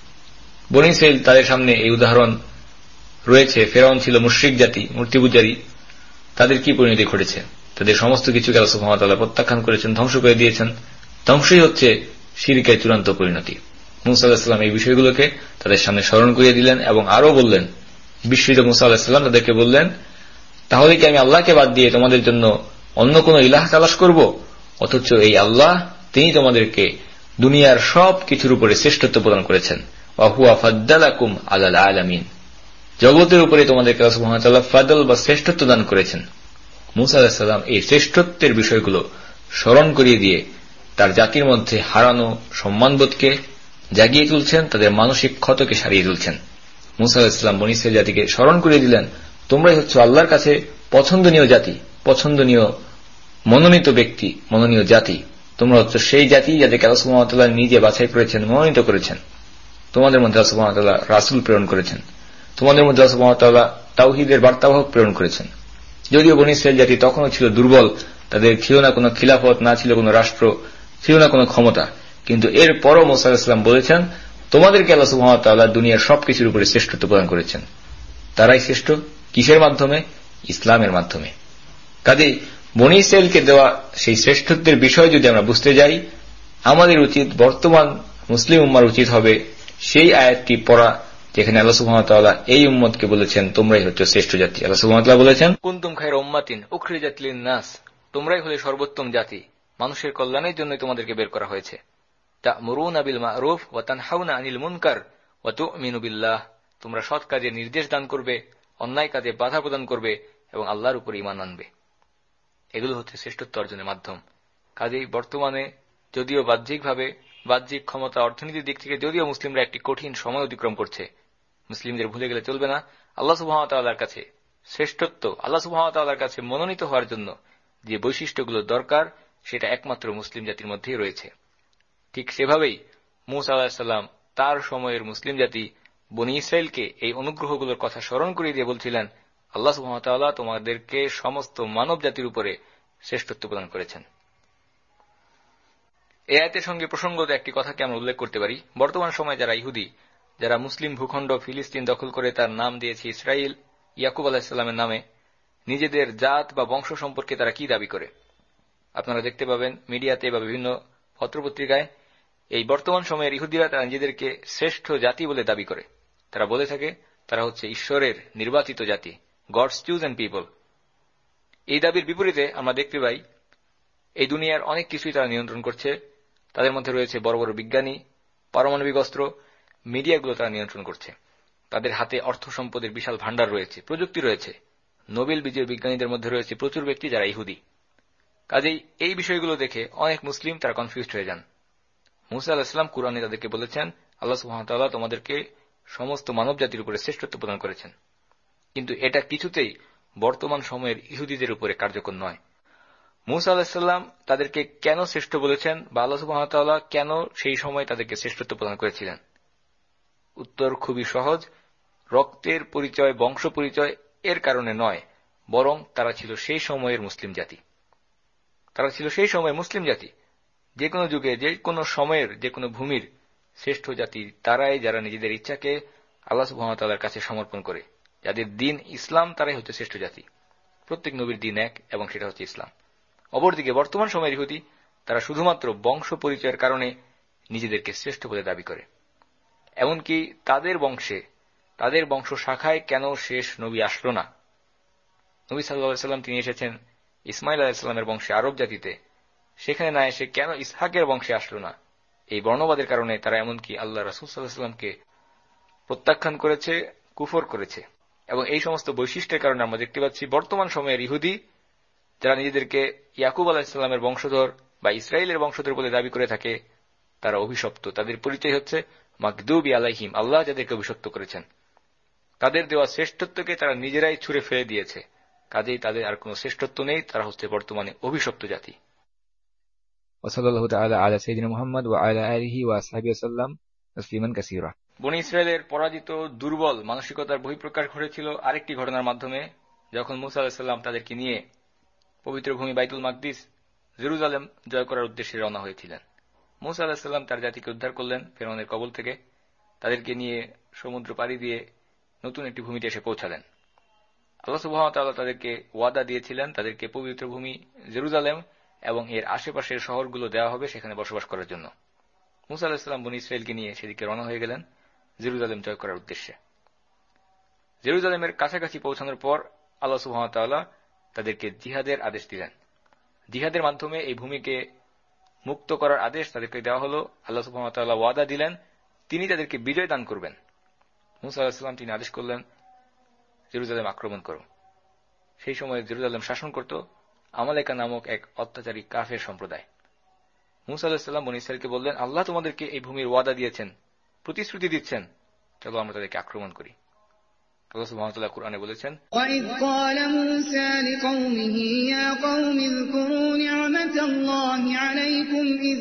বনী ইসরাঈল তাদের সামনে এই উদাহরণ রয়েছে। ফেরাউন ছিল মুশরিক জাতি, মূর্তি পূজারী। তাদের কি পরিণতি ঘটেছে? তাদের সমস্ত কিছুকে আল্লাহ সুবহানাহু ওয়া তাআলা প্রত্যাখ্যান করেছেন, ধ্বংস করে দিয়েছেন। ধ্বংসই হচ্ছে শিরকের চূড়ান্ত পরিণতি। মূসা আলাইহিস সালাম এই বিষয়গুলোকে তাদের সামনে স্মরণ করিয়ে দিলেন এবং আরো বললেন, বিস্মিত মূসা আলাইহিস সালাম তাদেরকে বললেন, তাহলে কি আমি আল্লাহকে বাদ দিয়ে তোমাদের জন্য অন্য কোন ইলাহ তালাশ করব? অথচ এই আল্লাহ, তিনি তোমাদেরকে দুনিয়ার সব কিছুর উপরে শ্রেষ্ঠত্ব প্রদান করেছেন। ওয়া হুয়া ফাদ্দালাকুম আলাল আলামিন, জগতের উপরে তোমাদেরকে আল্লাহ সুবহানাহু ওয়া তাআলা ফাদল বা শ্রেষ্ঠত্ব দান করেছেন। মূসা আলাইহিস সালাম এই শ্রেষ্ঠত্বের বিষয়গুলো স্মরণ করিয়ে দিয়ে তার জাতির মধ্যে হারানো সম্মানবোধকে জাগিয়ে তুলছেন, তাদের মানসিক ক্ষতকে সারিয়ে তুলছেন। মূসা আলাইহিস সালাম বনী ইসরাঈল জাতিকে স্মরণ করিয়ে দিলেন, তোমরাই হচ্ছে আল্লাহর কাছে পছন্দনীয় জাতি, পছন্দনীয় মনোনীত ব্যক্তি, মনোনীয় জাতি। তোমরা হচ্ছে সেই জাতি যাদেরকে আল্লাহ সুবহানাহু ওয়া তাআলা নিজে বাছাই করেছেন, মনোনীত করেছেন। তোমাদের মধ্যে আল্লাহ সুবহানাহু ওয়া তাআলা রাসূল প্রেরণ করেছেন, তোমাদের মধ্যে আল্লাহ সুবহানাহু ওয়া তাআলা তাওহীদের বার্তাবাহক প্রেরণ করেছেন। যদিও বনী ইসরাঈল জাতি তখনও ছিল দুর্বল, তাদের ছিল না কোনো খিলাফত, না ছিল কোনো রাষ্ট্র, ছিল না কোনো ক্ষমতা, কিন্তু এর পরও মূসা আলাইহিস সালাম বলেছেন, তোমাদেরকে আল্লাহ সুবহানাহু ওয়া তাআলা দুনিয়ার সবকিছুর উপরে শ্রেষ্ঠত্ব প্রদান করেছেন। তারাই শ্রেষ্ঠ কিসের মাধ্যমে? ইসলামের মাধ্যমে। কাজেই বনী ইসরাঈলকে দেওয়া সেই শ্রেষ্ঠত্বের বিষয় যদি আমরা বুঝতে যাই, আমাদের উচিত, বর্তমান মুসলিম উম্মার উচিত হবে সেই আয়াতটি পড়া যেখানে আল্লাহ সুবহানাহু ওয়া তাআলা এই উম্মতকে বলেছেন, তোমরাই হচ্ছে শ্রেষ্ঠ জাতি। আল্লাহ সুবহানাহু ওয়া তাআলা বলেছেন, কুনতুম খায়রা উম্মাতিন উখরিজাত লিন-নাস, তোমরাই হলে সর্বোত্তম জাতি, মানুষের কল্যাণের জন্য তোমাদেরকে বের করা হয়েছে। তা'মুরুনা বিল মা'রুফ ওয়া তানহাউনা আনিল মুনকার ওয়া তু'মিনু বিল্লাহ, তোমরা সৎ কাজে নির্দেশ দান করবে, অন্যায় কাজে বাধা প্রদান করবে এবং আল্লাহর উপর ঈমান আনবে। এগুলো হচ্ছে শ্রেষ্ঠত্ব অর্জনের মাধ্যম। কাজেই বর্তমানে যদিও বাহ্যিক ক্ষমতা, অর্থনীতির দিক থেকে যদিও মুসলিমরা একটি কঠিন সময় অতিক্রম করছে, মুসলিমদের ভুলে গেলে চলবে না আল্লাহ সুবহানাহু ওয়া তাআলার কাছে শ্রেষ্ঠত্ব, আল্লাহ সুবহানাহু ওয়া তাআলার কাছে মনোনীত হওয়ার জন্য যে বৈশিষ্ট্যগুলো দরকার, সেটা একমাত্র মুসলিম জাতির মধ্যেই রয়েছে। ঠিক সেভাবেই মূসা আলাইহিস সালাম তার সময়ের মুসলিম জাতি বনী ইসরাঈলকে এই অনুগ্রহগুলোর কথা স্মরণ করিয়ে দিয়ে বলছিলেন, আল্লাহ সুবহানাহু ওয়া তাআলা তোমাদেরকে সমস্ত মানব জাতির উপরে শ্রেষ্ঠত্ব প্রদান করেছেন। এই আয়াতের সঙ্গে প্রসঙ্গত একটি কথাকে আমরা উল্লেখ করতে পারি। বর্তমান সময়ে যারা ইহুদি, যারা মুসলিম ভূখণ্ড ফিলিস্তিন দখল করে তার নাম দিয়েছে ইসরায়েল, ইয়াকুব আলাইহিস সালামের নামে, নিজেদের জাত বা বংশ সম্পর্কে তারা কি দাবি করে? আপনারা দেখতে পাবেন মিডিয়াতে বা বিভিন্ন পত্রপত্রিকায় এই বর্তমান সময়ের ইহুদিরা তারা নিজেদেরকে শ্রেষ্ঠ জাতি বলে দাবি করে। তারা বলে থাকে তারা হচ্ছে ঈশ্বরের নির্বাচিত জাতি, গডস চুজেন পিপল। এই দাবির বিপরীতে আমরা দেখতে পাই এই দুনিয়ার অনেক কিছুই তারা নিয়ন্ত্রণ করছে। তাদের মধ্যে রয়েছে বড় বড় বিজ্ঞানী, পারমাণবিক অস্ত্র, মিডিয়াগুলো তারা নিয়ন্ত্রণ করছে। তাদের হাতে অর্থ সম্পদের বিশাল ভাণ্ডার রয়েছে, প্রযুক্তি রয়েছে। নোবেল বিজয়ী বিজ্ঞানীদের মধ্যে রয়েছে প্রচুর ব্যক্তি যারা ইহুদি। কাজেই এই বিষয়গুলো দেখে অনেক মুসলিম তারা কনফিউজড হয়ে যান। মুসা আলাইহিস সালাম কুরআনে তাদেরকে বলেছেন, আল্লাহ সুবহানাহু ওয়া তাআলা তোমাদেরকে সমস্ত মানব জাতির উপরে শ্রেষ্ঠত্ব প্রদান করেছেন, কিন্তু এটা কিছুতেই বর্তমান সময়ের ইহুদিদের উপরে কার্যকর নয়। মুসা আলাইহিস সালাম তাদেরকে কেন শ্রেষ্ঠ বলেছেন বা আল্লাহ সুবহানাহু ওয়া তাআলা কেন সেই সময় তাদেরকে শ্রেষ্ঠত্ব প্রদান করেছিলেন? উত্তর খুবই সহজ। রক্তের পরিচয়, বংশ পরিচয় এর কারণে নয়, বরং তারা ছিল সেই সময়ের মুসলিম জাতি। তারা ছিল সেই সময়ের মুসলিম জাতি। যে কোনো যুগে, যে কোনো সময়ের, যে কোনো ভূমির শ্রেষ্ঠ জাতি তারাই যারা নিজেদের ইচ্ছাকে আল্লাহ সুবহানাহু ওয়া তাআলার কাছে সমর্পণ করে, যাদের দিন ইসলাম, তারাই হচ্ছে শ্রেষ্ঠ জাতি। প্রত্যেক নবীর দিন এক, এবং সেটা হচ্ছে ইসলাম। অপরদিকে বর্তমান সময়ের ইহুদি তারা শুধুমাত্র বংশ পরিচয়ের কারণে নিজেদেরকে শ্রেষ্ঠ বলে দাবি করে। এমনকি তাদের বংশে, তাদের বংশ শাখায় কেন শেষ নবী আসলো না? নবী সাল্লাল্লাহু আলাইহি ওয়াসাল্লাম তিনি এসেছেন ইসমাইল আলাইহিস সালামের বংশে, আরব জাতিতে, সেখানে না এসে কেন ইসহাকের বংশে আসলো না? এই বর্ণবাদের কারণে তারা এমনকি আল্লাহ রাসূল সাল্লাল্লাহু আলাইহি ওয়াসাল্লামকে প্রত্যাখ্যান করেছে, কুফর করেছে। এবং এই সমস্ত বৈশিষ্ট্যের কারণে আমরা দেখতে পাচ্ছি বর্তমান সময়ের ইহুদি যারা নিজেদেরকে ইয়াকুব আলাইহিস সালামের বংশধর বা ইসরায়েলের বংশধর বলে দাবি করে থাকে, তারা অভিশপ্ত। তাদের পরিচয় হচ্ছে মাগদুবি আলাইহিম, আল্লাহ যাদেরকে অভিশপ্ত করেছেন। তাদের দেওয়া শ্রেষ্ঠত্বকে তারা নিজেরাই ছুঁড়ে ফেলে দিয়েছে। কাজেই তাদের আর কোনো শ্রেষ্ঠত্ব নেই, তারা হচ্ছে বর্তমানে অভিশপ্ত জাতি। ওয়াসাল্লাল্লাহু তাআলা আলা সাইয়্যিদিনা মুহাম্মদ ওয়া আলা আলিহি ওয়া আসহাবিহি ওয়াসাল্লাম তাসলিমান কাসীরা। বনী ইসরায়েলের পরাজিত দুর্বল মানসিকতার বহিঃপ্রকাশ ঘটেছিল আরেকটি ঘটনার মাধ্যমে, যখন মুসা আলাইহিস সালাম তাদেরকে নিয়ে পবিত্র ভূমি বাইতুল মাকদিস, জেরুজালেম জয় করার উদ্দেশ্যে রওনা হয়েছিলেন। মুসা আলাইহিস সালাম তার জাতিকে উদ্ধার করলেন ফিরআউনের কবল থেকে। তাদেরকে নিয়ে সমুদ্র পাড়ি দিয়ে নতুন একটি ভূমিতে এসে পৌঁছালেন। আল্লাহ সুবহানাহু ওয়া তাআলা তাদেরকে ওয়াদা দিয়েছিলেন তাদেরকে পবিত্র ভূমি জেরুজালেম এবং এর আশেপাশের শহরগুলো দেওয়া হবে সেখানে বসবাস করার জন্য। মুসা আলাইহিস সালাম বনী ইসরায়েলকে নিয়ে সেদিকে রওনা হয়ে গেলেন জেরুজালেম জয় করার উদ্দেশ্যে। জেরুজালেমের কাছাকাছি পৌঁছানোর পর আল্লাহ সুবহানাহু ওয়া তাআলা তাদেরকে জিহাদের আদেশ দিলেন। জিহাদের মাধ্যমে এই ভূমিকে মুক্ত করার আদেশ তাদেরকে দেওয়া হলো। আল্লাহ সুবহানাহু ওয়া তাআলা ওয়াদা দিলেন তিনি তাদেরকে বিজয় দান করবেন। মুসা আলাইহিস সালাম তিনি আদেশ করলেন জেরুজালেম আক্রমণ করো। সেই সময় জেরুজালেম শাসন করত আমালেকা নামক এক অত্যাচারী কাফের সম্প্রদায়। মুসা আলাইহিস সালাম বনী ইসরায়েলকে বললেন, আল্লাহ তোমাদেরকে এই ভূমির ওয়াদা দিয়েছেন, প্রতিশ্রুতি দিচ্ছেন, চলো আমরা তাদেরকে আক্রমণ করি। আল্লাহ সুবহানাহু ওয়া তাআলা কুরআনে বলেছেন, وَإِذْ قَالَ مُوسَى لِقَوْمِهِ يَا قَوْمِ اذْكُرُوا نِعْمَةَ اللَّهِ عَلَيْكُمْ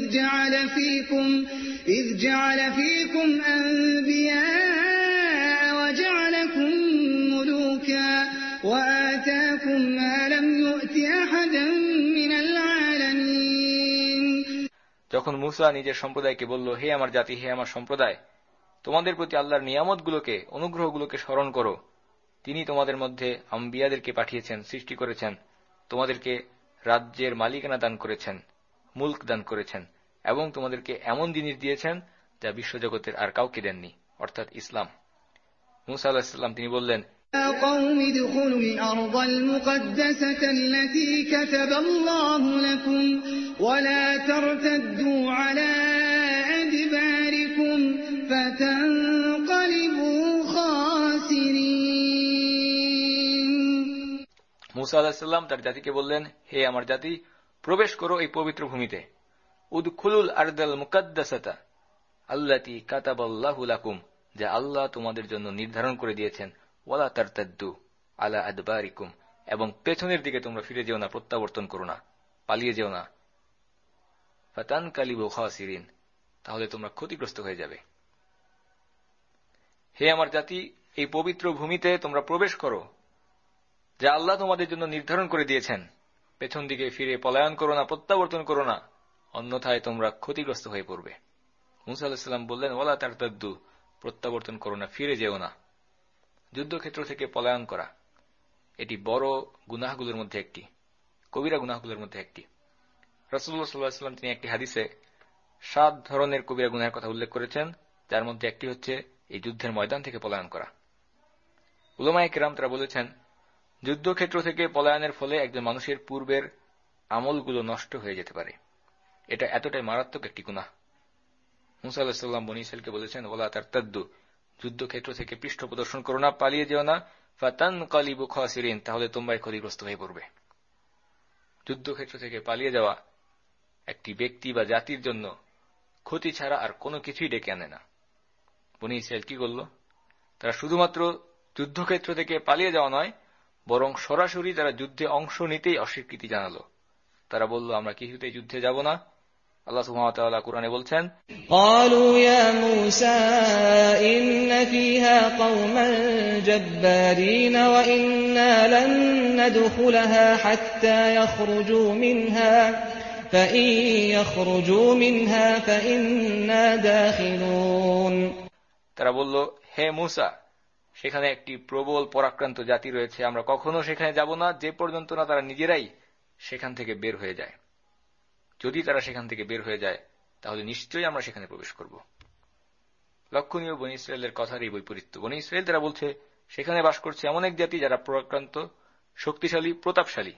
إِذْ جَعَلَ فِيكُمْ أَنبِيَاءَ وَجَعَلَكُم مُّلُوكًا وَآتَاكُم مَّا لَمْ يُؤْتِ أَحَدًا مِّنَ الْعَالَمِينَ। যখন মুসা নিজের সম্প্রদায়কে বলল, হে আমার জাতি, হে আমার সম্প্রদায়, তোমাদের প্রতি আল্লাহর নিয়ামতগুলোকে, অনুগ্রহগুলোকে স্মরণ করো। তিনি তোমাদের মধ্যে আম্বিয়াদেরকে পাঠিয়েছেন, সৃষ্টি করেছেন, তোমাদেরকে রাজ্যের মালিকানা দান করেছেন, মুলক দান করেছেন, এবং তোমাদেরকে এমন জিনিস দিয়েছেন যা বিশ্বজগতের আর কাউকে দেননি, অর্থাৎ ইসলাম। মুসা আলাইহিস সালাম তিনি বললেন, يا قوم ادخلوا الأرض المقدسة التي كتب الله لكم ولا ترتدوا على أدباركم فتنقلبوا خاسرين। মুসা আলাইহিস সালাম তার জাতিকে বললেন, হে আমার জাতি, প্রবেশ করো এই পবিত্র ভূমিতে। উদখুলুল আরদাল মুকাদ্দাসাতা আল্লাতী কাতাবাল্লাহু লাকুম, যা আল্লাহ তোমাদের জন্য নির্ধারণ করে দিয়েছেন। ওয়ালা তারতাদ্দু আলা আদবারিকুম, এবং পেছনের দিকে তোমরা ফিরে যেও না, প্রত্যাবর্তন করো না, পালিয়ে যেও না। ফাতানকালিবু খাসিরিন, তাহলে তোমরা ক্ষতিগ্রস্ত হয়ে যাবে। হে আমার জাতি, এই পবিত্র ভূমিতে তোমরা প্রবেশ করো যা আল্লাহ তোমাদের জন্য নির্ধারণ করে দিয়েছেন। পেছন দিকে ফিরে পলায়ন করো না, প্রত্যাবর্তন করো না, অন্যথায় তোমরা ক্ষতিগ্রস্ত হয়ে পড়বে। মুসা আলাইহিস সালাম বললেন, ওয়ালা তারতাদ্দু, প্রত্যাবর্তন করো না, ফিরে যেও না। যুদ্ধক্ষেত্র থেকে পলায়ন করা এটি বড় গুনাহগুলোর মধ্যে একটি, কবিরা গুনাহগুলোর মধ্যে একটি। রাসূলুল্লাহ সাল্লাল্লাহু আলাইহি ওয়াসাল্লাম তিনি একটি হাদিসে 7 ধরনের কবিরা গুনাহের কথা উল্লেখ করেছেন, যার মধ্যে একটি হচ্ছে এই যুদ্ধের ময়দান থেকে পলায়ন করা। উলামায়ে কেরাম তারা বলেছেন, যুদ্ধক্ষেত্র থেকে পলায়নের ফলে একজন মানুষের পূর্বের আমলগুলো নষ্ট হয়ে যেতে পারে। এটা এতটাই মারাত্মক একটি গুনাহ। মুসা আলাইহিস সালাম বনী ইসরাঈলকে বলেছেন, ওয়ালা তারতাদ্দু, যুদ্ধক্ষেত্র থেকে পৃষ্ঠ প্রদর্শন করো না, পালিয়ে যেও না, ফাতানকালিবু খাসিরিন, তাহলে তোমরাই ক্ষতিগ্রস্ত হয়ে পড়বে। যুদ্ধক্ষেত্র থেকে পালিয়ে যাওয়া একটি ব্যক্তি বা জাতির জন্য ক্ষতি ছাড়া আর কোনো কিছুই ডেকে আনে না। বনী ইসরাঈল কি করল? তারা শুধুমাত্র যুদ্ধক্ষেত্র থেকে পালিয়ে যাওয়া নয়, বরং সরাসরি তারা যুদ্ধে অংশ নিতেই অস্বীকৃতি জানালো। তারা বলল, আমরা কিছুতেই যুদ্ধে যাব না। আল্লাহ সুবহানাহু ওয়া তাআলা কুরআনে বলছেন, ক্বালু ইয়া মূসা ইন্না ফীহা কওমান জাব্বারিন ওয়া ইন্না লান নাদখুলাহা হাত্তা ইয়াখরুজু মিনহা ফাইন ইয়াখরুজু মিনহা ফাইন্না দাখিলুন। তারা বলল, হে মূসা, সেখানে একটি প্রবল পরাক্রান্ত জাতি রয়েছে, আমরা কখনো সেখানে যাব না যে পর্যন্ত না তারা নিজেরাই সেখান থেকে বের হয়ে যায়। যদি তারা সেখান থেকে বের হয়ে যায় তাহলে নিশ্চয়ই আমরা সেখানে প্রবেশ করব। লক্ষণীয় বনী ইসরাঈলের কথার এই বৈপরীত্য। বনী ইসরাঈল তারা বলছে সেখানে বাস করছে এমন এক জাতি যারা পরাক্রান্ত, শক্তিশালী, প্রতাপশালী।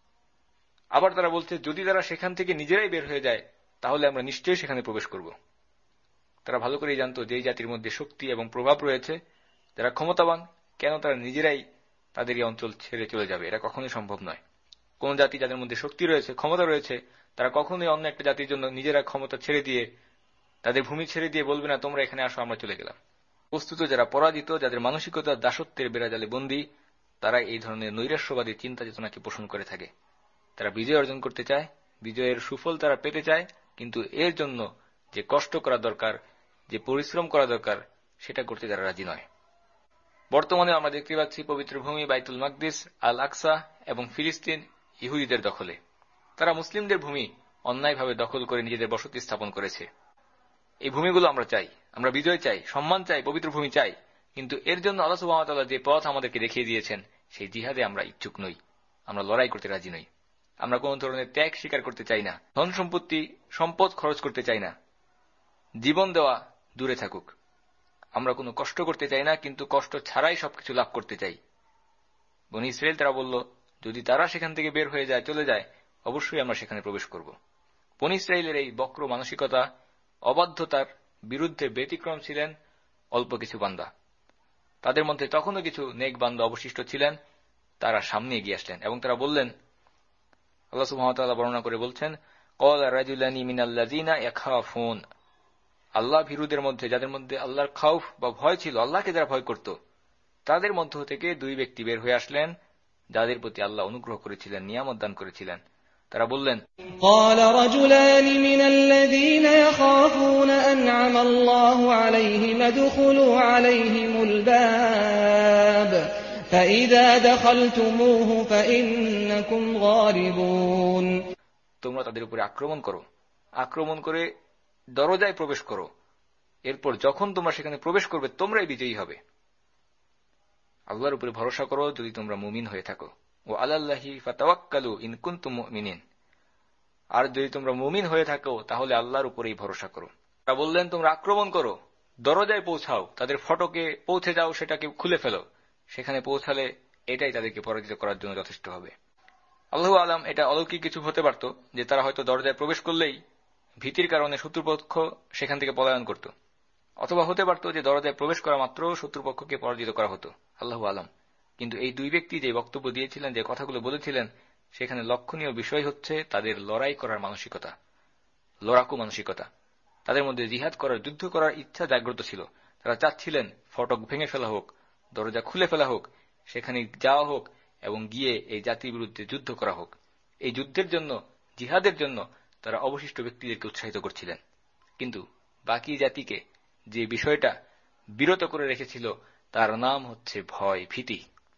আবার তারা বলছে যদি তারা সেখান থেকে নিজেরাই বের হয়ে যায় তাহলে আমরা নিশ্চয়ই সেখানে প্রবেশ করব। তারা ভালো করেই জানত যে এই জাতির মধ্যে শক্তি এবং প্রভাব রয়েছে, যারা ক্ষমতাবান, কেন তারা নিজেরাই তাদের এই অঞ্চল ছেড়ে চলে যাবে? এটা কখনোই সম্ভব নয়। কোন জাতি যাদের মধ্যে শক্তি রয়েছে, ক্ষমতা রয়েছে, তারা কখনোই অন্য একটা জাতির জন্য নিজেরা ক্ষমতা ছেড়ে দিয়ে, তাদের ভূমি ছেড়ে দিয়ে বলবে না তোমরা এখানে আসো, আমরা চলে গেলাম। বস্তুত যারা পরাজিত, যাদের মানসিকতা দাসত্বের বেড়াজালে বন্দী, তারা এই ধরনের নৈরাশ্যবাদী চিন্তা চেতনাকে পোষণ করে থাকে। তারা বিজয় অর্জন করতে চায়, বিজয়ের সুফল তারা পেতে চায়, কিন্তু এর জন্য যে কষ্ট করা দরকার, যে পরিশ্রম করা দরকার, সেটা করতে তারা রাজি নয়। বর্তমানে আমরা দেখতে পাচ্ছি পবিত্র ভূমি বাইতুল মাকদিস, আল আকসা এবং ফিলিস্তিন ইহুদিদের দখলে। তারা মুসলিমদের ভূমি অন্যায়ভাবে দখল করে নিজেদের বসতি স্থাপন করেছে। এই ভূমিগুলো আমরা চাই, আমরা বিজয় চাই, সম্মান চাই, পবিত্র ভূমি চাই, কিন্তু এর জন্য আল্লাহ সুবহানাহু ওয়া তাআলা যে পথ আমাদেরকে দেখিয়ে দিয়েছেন সেই জিহাদে আমরা ইচ্ছুক নই, আমরা লড়াই করতে রাজি নই। আমরা কোন ধরনের ত্যাগ স্বীকার করতে চাই না, ধন সম্পত্তি, সম্পদ খরচ করতে চাই না, জীবন দেওয়া দূরে থাকুক। আমরা কোনো কষ্ট করতে চাই না, কিন্তু কষ্ট ছাড়াই সবকিছু লাভ করতে চাই। বনী ইসরাঈল তারা বলল, যদি তারা সেখান থেকে বের হয়ে যায়, চলে যায়, অবশ্যই আমরা সেখানে প্রবেশ করব। বনী ইসরাঈলের এই বক্র মানসিকতা, অবাধ্যতার বিরুদ্ধে ব্যতিক্রম ছিলেন অল্প কিছু বান্দা। তাদের মধ্যে তখনও কিছু নেক বান্দা অবশিষ্ট ছিলেন, তারা সামনে এগিয়ে আসলেন এবং তারা বললেন, আল্লাহ সুবহানাহু ওয়া তাআলা বর্ণনা করে বলছেন, ক্বালা রাজুলানি মিনাল্লাযিনা ইয়াখাফুন, আল্লাহ ভীরুদের মধ্যে, যাদের মধ্যে আল্লাহর খাউফ বা ভয় ছিল, আল্লাহকে যারা ভয় করত, তাদের মধ্য থেকে 2 ব্যক্তি বের হয়ে আসলেন যাদের প্রতি আল্লাহ অনুগ্রহ করেছিলেন, নিয়ামত দান করেছিলেন। তারা বললেন, ক্বালা রাজুলানি মিনাল্লাযিনা ইয়াখাফুনা আন'আমা আল্লাহু আলাইহিম আদখুলু আলাইহিমুল বাব ফাইযা দাখালতুমূহু ফাইন্নাকুম গালিবুন, তোমরা তাদের উপরে আক্রমণ করো, আক্রমণ করে দরজায় প্রবেশ করো, এরপর যখন তোমরা সেখানে প্রবেশ করবে তোমরাই বিজয়ী হবে। আল্লাহর উপরে ভরসা করো যদি তোমরা মুমিন হয়ে থাকো। ও আলাল্লাহি ফাতাওয়াক্কালু ইন কুনতুম মুমিনিন, আর যদি তোমরা মুমিন হয়ে থাকো তাহলে আল্লাহর উপরেই ভরসা করো। তারা বললেন, তোমরা আক্রমণ করো, দরজায় পৌঁছাও, তাদের ফটকে পৌঁছে যাও, সেটাকে খুলে ফেলো, সেখানে পৌঁছালে এটাই তাদেরকে পরাজিত করার জন্য যথেষ্ট হবে। আল্লাহু আলাম, এটা অলৌকিক কিছু হতে পারত যে তারা হয়তো দরজায় প্রবেশ করলেই ভীতির কারণে শত্রুপক্ষ সেখান থেকে পলায়ন করত, অথবা হতে পারত যে দরজায় প্রবেশ করা মাত্র শত্রুপক্ষকে পরাজিত করা হতো, আল্লাহু আলাম। কিন্তু এই 2 ব্যক্তি যে বক্তব্য দিয়েছিলেন, যে কথাগুলো বলেছিলেন, সেখানে লক্ষণীয় বিষয় হচ্ছে তাদের লড়াই করার মানসিকতা, লড়াকু মানসিকতা। তাদের মধ্যে জিহাদ করার, যুদ্ধ করার ইচ্ছা জাগ্রত ছিল। তারা চাচ্ছিলেন ফটক ভেঙে ফেলা হোক, দরজা খুলে ফেলা হোক, সেখানে যাওয়া হোক এবং গিয়ে এই জাতির বিরুদ্ধে যুদ্ধ করা হোক। এই যুদ্ধের জন্য, জিহাদের জন্য তারা অবশিষ্ট ব্যক্তিদেরকে উৎসাহিত করছিলেন। কিন্তু বাকি জাতিকে যে বিষয়টা বিরত করে রেখেছিল তার নাম হচ্ছে ভয়, ভীতি।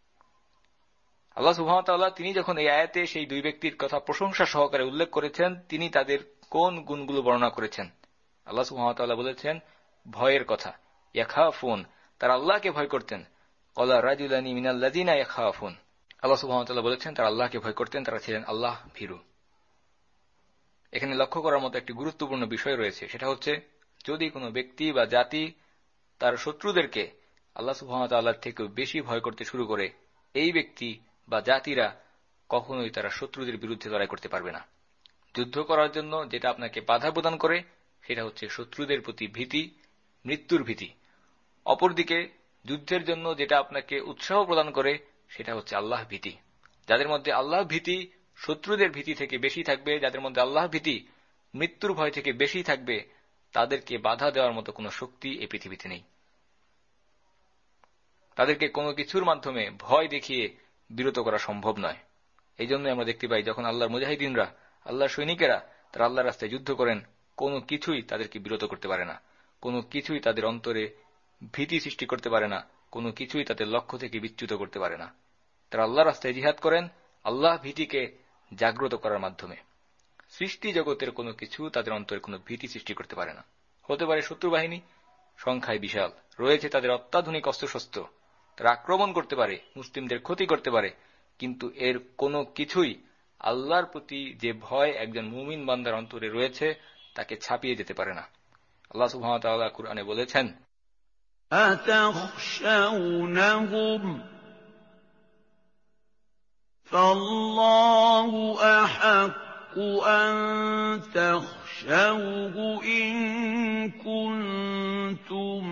আল্লাহ সুবহানাহু ওয়া তাআলা তিনি যখন এই আয়াতে সেই 2 ব্যক্তির কথা প্রশংসা সহকারে উল্লেখ করেছেন, তিনি তাদের কোন গুণগুলো বর্ণনা করেছেন। আল্লাহ সুবহানাহু ওয়া তাআলা বলেছেন ভয়ের কথা, ইয়াখাফুন, তারা আল্লাহকে ভয় করতেন। ক্বালা রাজুলানি মিনাল্লাযিনা ইয়াখাফুন, আল্লাহ সুবহানাহু ওয়া তাআলা বলেছেন তারা আল্লাহকে ভয় করতেন, তারা ছিলেন আল্লাহ ভীরু। এখানে লক্ষ্য করার মতো একটি গুরুত্বপূর্ণ বিষয় রয়েছে, সেটা হচ্ছে যদি কোনো ব্যক্তি বা জাতি তার শত্রুদেরকে আল্লাহ সুবহানাহু ওয়া তাআলার থেকেও বেশি ভয় করতে শুরু করে, এই ব্যক্তি বা জাতিরা কখনোই তারা শত্রুদের বিরুদ্ধে লড়াই করতে পারবে না। যুদ্ধ করার জন্য যেটা আপনাকে বাধা প্রদান করে সেটা হচ্ছে শত্রুদের প্রতি ভীতি, মৃত্যুর ভীতি। অপরদিকে যুদ্ধের জন্য যেটা আপনাকে উৎসাহ প্রদান করে সেটা হচ্ছে আল্লাহ ভীতি। যাদের মধ্যে আল্লাহ ভীতি শত্রুদের ভীতি থেকে বেশি থাকবে, যাদের মধ্যে আল্লাহ ভীতি মৃত্যুর ভয় থেকে বেশি থাকবে, তাদেরকে বাধা দেওয়ার মতো কোনো শক্তি এই পৃথিবীতে নেই। তাদেরকে কোনো কিছুর মাধ্যমে ভয় দেখিয়ে বিরত করা সম্ভব নয়। এই জন্য আমরা দেখতে পাই যখন আল্লাহর মুজাহিদিনরা, আল্লাহর সৈনিকেরা তারা আল্লাহর রাস্তায় যুদ্ধ করেন, কোনো কিছুই তাদেরকে বিরত করতে পারে না, কোনো কিছুই তাদের অন্তরে ভীতি সৃষ্টি করতে পারে না, কোনো কিছুই তাদের লক্ষ্য থেকে বিচ্যুত করতে পারে না। তারা আল্লাহর রাস্তায় জিহাদ করেন আল্লাহ ভীতিকে জাগ্রত করার মাধ্যমে। সৃষ্টি জগতের কোনো কিছু তাদের অন্তরে কোনো ভীতি সৃষ্টি করতে পারে না। হতে পারে শত্রু বাহিনী সংখ্যায় বিশাল, রয়েছে তাদের অত্যাধুনিক অস্ত্রশস্ত্র, তারা আক্রমণ করতে পারে, মুসলিমদের ক্ষতি করতে পারে, কিন্তু এর কোনো কিছুই আল্লাহর প্রতি যে ভয় একজন মুমিন বান্দার অন্তরে রয়েছে তাকে ছাপিয়ে যেতে পারে না। আল্লাহ সুবহানাহু ওয়া তাআলা কুরআনে বলেছেন, আতাখশাউনাহুম ফাল্লাহু আহাক্কু আন তাখশাউহু ইন কুনতুম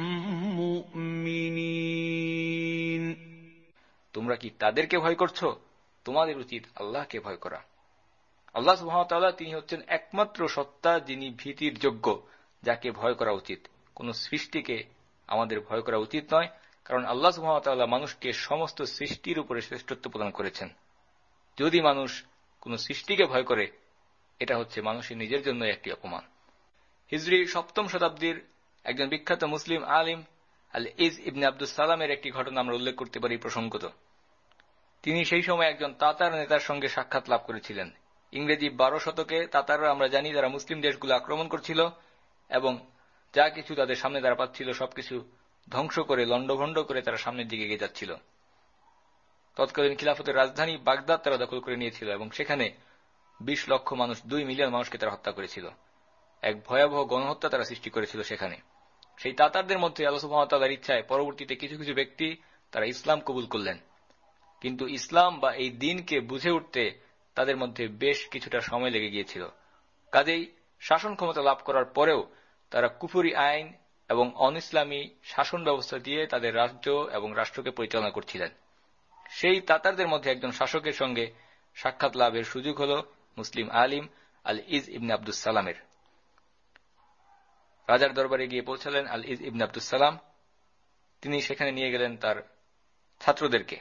মুমিনিন। তোমরা কি তাদেরকে ভয় করছো? তোমাদের উচিত আল্লাহকে ভয় করা। আল্লাহ সুবহানাহু ওয়া তাআলা তিনি হচ্ছেন একমাত্র সত্তা যিনি ভীতির যোগ্য, যাকে ভয় করা উচিত। কোন সৃষ্টিকে আমাদের ভয় করা উচিত নয়, কারণ আল্লাহ সুবহানাহু ওয়া তাআলা মানুষকে সমস্ত সৃষ্টির উপরে শ্রেষ্ঠত্ব প্রদান করেছেন। যদি মানুষ কোন সৃষ্টিকে ভয় করে, এটা হচ্ছে মানুষের নিজের জন্য একটি অপমান। হিজরি 7ম শতাব্দীর একজন বিখ্যাত মুসলিম আলিম আল ইজ ইবনে আব্দুস সালামের একটি ঘটনা আমরা উল্লেখ করতে পারি প্রসঙ্গত। তিনি সেই সময় একজন তাতার নেতার সঙ্গে সাক্ষাৎ লাভ করেছিলেন। ইংরেজি 12 শতকে তাতাররা আমরা জানি তারা মুসলিম দেশগুলো আক্রমণ করছিল এবং যা কিছু তাদের সামনে তারা পাচ্ছিল সবকিছু ধ্বংস করে লণ্ডভণ্ড করে তারা সামনের দিকে এগিয়ে যাচ্ছিল। তৎকালীন খিলাফতের রাজধানী বাগদাদ তারা দখল করে নিয়েছিল এবং সেখানে 20 লক্ষ মানুষ, 2 মিলিয়ন মানুষকে তারা হত্যা করেছিল। এক ভয়াবহ গণহত্যা তারা সৃষ্টি করেছিল সেখানে। সেই তাতারদের মধ্যে আল্লাহ সুবহানাহু ওয়া তাআলার ইচ্ছায় পরবর্তীতে কিছু কিছু ব্যক্তি তারা ইসলাম কবুল করলেন, কিন্তু ইসলাম বা এই দ্বীনকে বুঝে উঠতে তাদের মধ্যে বেশ কিছুটা সময় লেগে গিয়েছিল। কাজেই শাসন ক্ষমতা লাভ করার পরেও তারা কুফরি আইন এবং অনইসলামী শাসন ব্যবস্থা দিয়ে তাদের রাজ্য এবং রাষ্ট্রকে পরিচালনা করছিলেন। সেই তাতারদের মধ্যে একজন শাসকের সঙ্গে সাক্ষাৎ লাভের সুযোগ হল মুসলিম আলিম আল ইজ ইবনে আব্দুস সালামের। রাজার দরবারে গিয়ে পৌঁছালেন আল ইজ ইবনে আব্দুস সালাম। তিনি সেখানে নিয়ে গেলেন তার ছাত্রদেরকে।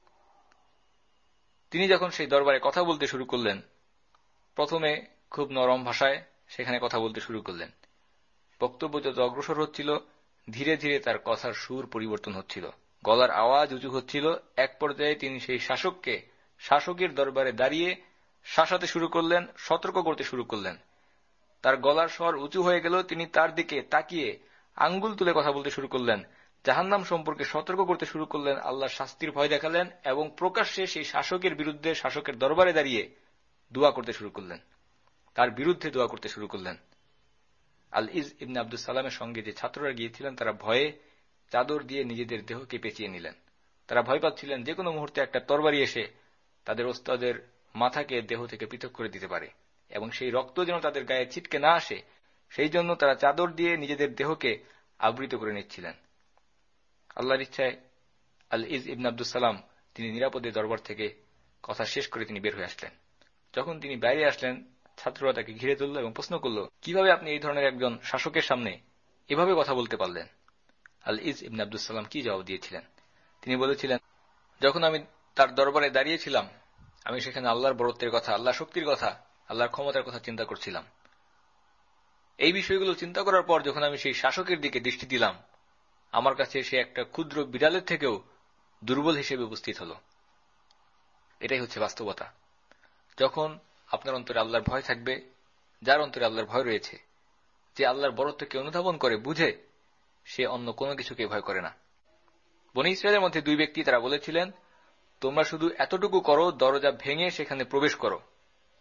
তিনি যখন সেই দরবারে কথা বলতে শুরু করলেন, প্রথমে খুব নরম ভাষায় সেখানে কথা বলতে শুরু করলেন। বক্তব্য যত অগ্রসর হচ্ছিল ধীরে ধীরে তার কথার সুর পরিবর্তন হচ্ছিল, গলার আওয়াজ উঁচু হচ্ছিল। এক পর্যায়ে তিনি সেই শাসককে শাসকের দরবারে দাঁড়িয়ে শাসাতে শুরু করলেন, সতর্ক করতে শুরু করলেন। তার গলার স্বর উঁচু হয়ে গেল, তিনি তার দিকে তাকিয়ে আঙ্গুল তুলে কথা বলতে শুরু করলেন, জাহান্নাম সম্পর্কে সতর্ক করতে শুরু করলেন, আল্লাহর শাস্তির ভয় দেখালেন এবং প্রকাশ্যে সেই শাসকের বিরুদ্ধে শাসকের দরবারে দাঁড়িয়ে দোয়া করতে শুরু করলেন, তার বিরুদ্ধে দোয়া করতে শুরু করলেন। আল ইজ ইবনে আব্দুস সালামের সঙ্গে যে ছাত্ররা গিয়েছিলেন তারা ভয়ে চাদর দিয়ে নিজেদের দেহকে পেঁচিয়ে নিলেন। তারা ভয় পাচ্ছিলেন যে কোনো মুহূর্তে একটা তরবারি এসে তাদের ওস্তাদের মাথাকে দেহ থেকে পৃথক করে দিতে পারে এবং সেই রক্ত যেন তাদের গায়ে ছিটকে না আসে, সেই জন্য তারা চাদর দিয়ে নিজেদের দেহকে আবৃত করে নিচ্ছিলেন। আল্লাহর ইচ্ছায় আল ইজ ইবনে আব্দুস সালাম তিনি নিরাপদে দরবার থেকে কথা শেষ করে তিনি বের হয়ে আসলেন। যখন তিনি বাইরে আসলেন, ছাত্ররা তাকে ঘিরে ধরল এবং প্রশ্ন করল, কিভাবে আপনি এই ধরনের একজন শাসকের সামনে এভাবে কথা বলতে পারলেন? আল ইজ ইবনে আব্দুস সালাম কি জবাব দিয়েছিলেন? তিনি বলেছিলেন, যখন আমি তার দরবারে দাঁড়িয়েছিলাম আমি সেখানে আল্লাহর বড়ত্বের কথা, আল্লাহর শক্তির কথা, আল্লাহর ক্ষমতার কথা চিন্তা করছিলাম। এই বিষয়গুলো চিন্তা করার পর যখন আমি সেই শাসকের দিকে দৃষ্টি দিলাম, আমার কাছে সে একটা ক্ষুদ্র বিড়ালের থেকেও দুর্বল হিসেবে উপস্থিত হল। এটাই হচ্ছে বাস্তবতা। যখন আপনার অন্তরে আল্লাহর ভয় থাকবে, যার অন্তরে আল্লাহর ভয় রয়েছে, যে আল্লাহর বড়ত্বকে অনুধাবন করে বুঝে, সে অন্য কোনো কিছুকে ভয় করে না। বনী ইসরায়েলের মধ্যে 2 ব্যক্তি তারা বলেছিলেন, তোমরা শুধু এতটুকু করো, দরজা ভেঙে সেখানে প্রবেশ করো।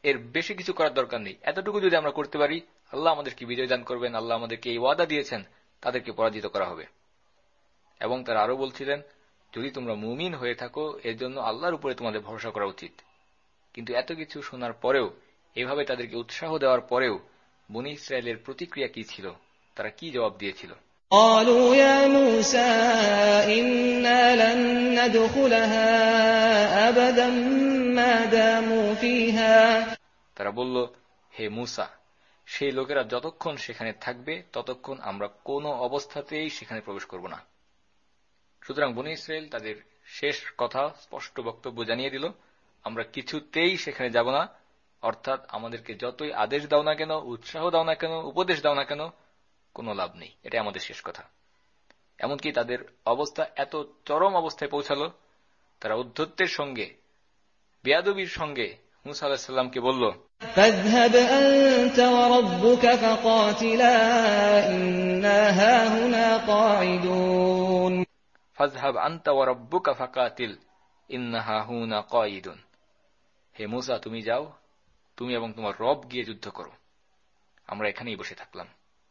এর বেশি কিছু করার দরকার নেই। এতটুকু যদি আমরা করতে পারি, আল্লাহ আমাদেরকে বিজয় দান করবেন, আল্লাহ আমাদেরকে এই ওয়াদা দিয়েছেন, তাদেরকে পরাজিত করা হবে। এবং তারা আরো বলছিলেন, যদি তোমরা মুমিন হয়ে থাকো, এর জন্য আল্লাহর উপরে তোমাদের ভরসা করা উচিত। কিন্তু এত কিছু শোনার পরেও, এভাবে তাদেরকে উৎসাহ দেওয়ার পরেও বনী ইসরায়েলের প্রতিক্রিয়া কি ছিল, তারা কি জবাব দিয়েছিল? قالوا يا موسى إنا لن ندخلها أبدا ما داموا فيها তারা বলল, হে মূসা, সেই লোকেরা যতক্ষণ সেখানে থাকবে ততক্ষণ আমরা কোনো অবস্থাতেই সেখানে প্রবেশ করব না। সুতরাং বনী ইসরায়েল তাদের শেষ কথা স্পষ্ট বক্তব্য জানিয়ে দিল, আমরা কিছুতেই সেখানে যাব না, অর্থাৎ আমাদেরকে যতই আদেশ দাও না কেন, উৎসাহ দাও না কেন, উপদেশ দাও না কেন, কোনো লাভ নেই, এটাই আমাদের শেষ কথা। এমনকি তাদের অবস্থা এত চরম অবস্থায় পৌঁছালো, তারা উদ্ধত্তের সঙ্গে, বেয়াদবির সঙ্গে মূসা আলাইহিস সালামকে বলল, فاذهب أنت وربك فقاتلا إنا هاهنا قاعدون ফাযহাব আনতা ওয়া রাব্বুকা ফাকাতিল ইন্না হাহুনা কাঈদুন। হে মূসা, তুমি যাও, তুমি এবং তোমার রব গিয়ে যুদ্ধ করো, আমরা এখানেই বসে থাকলাম।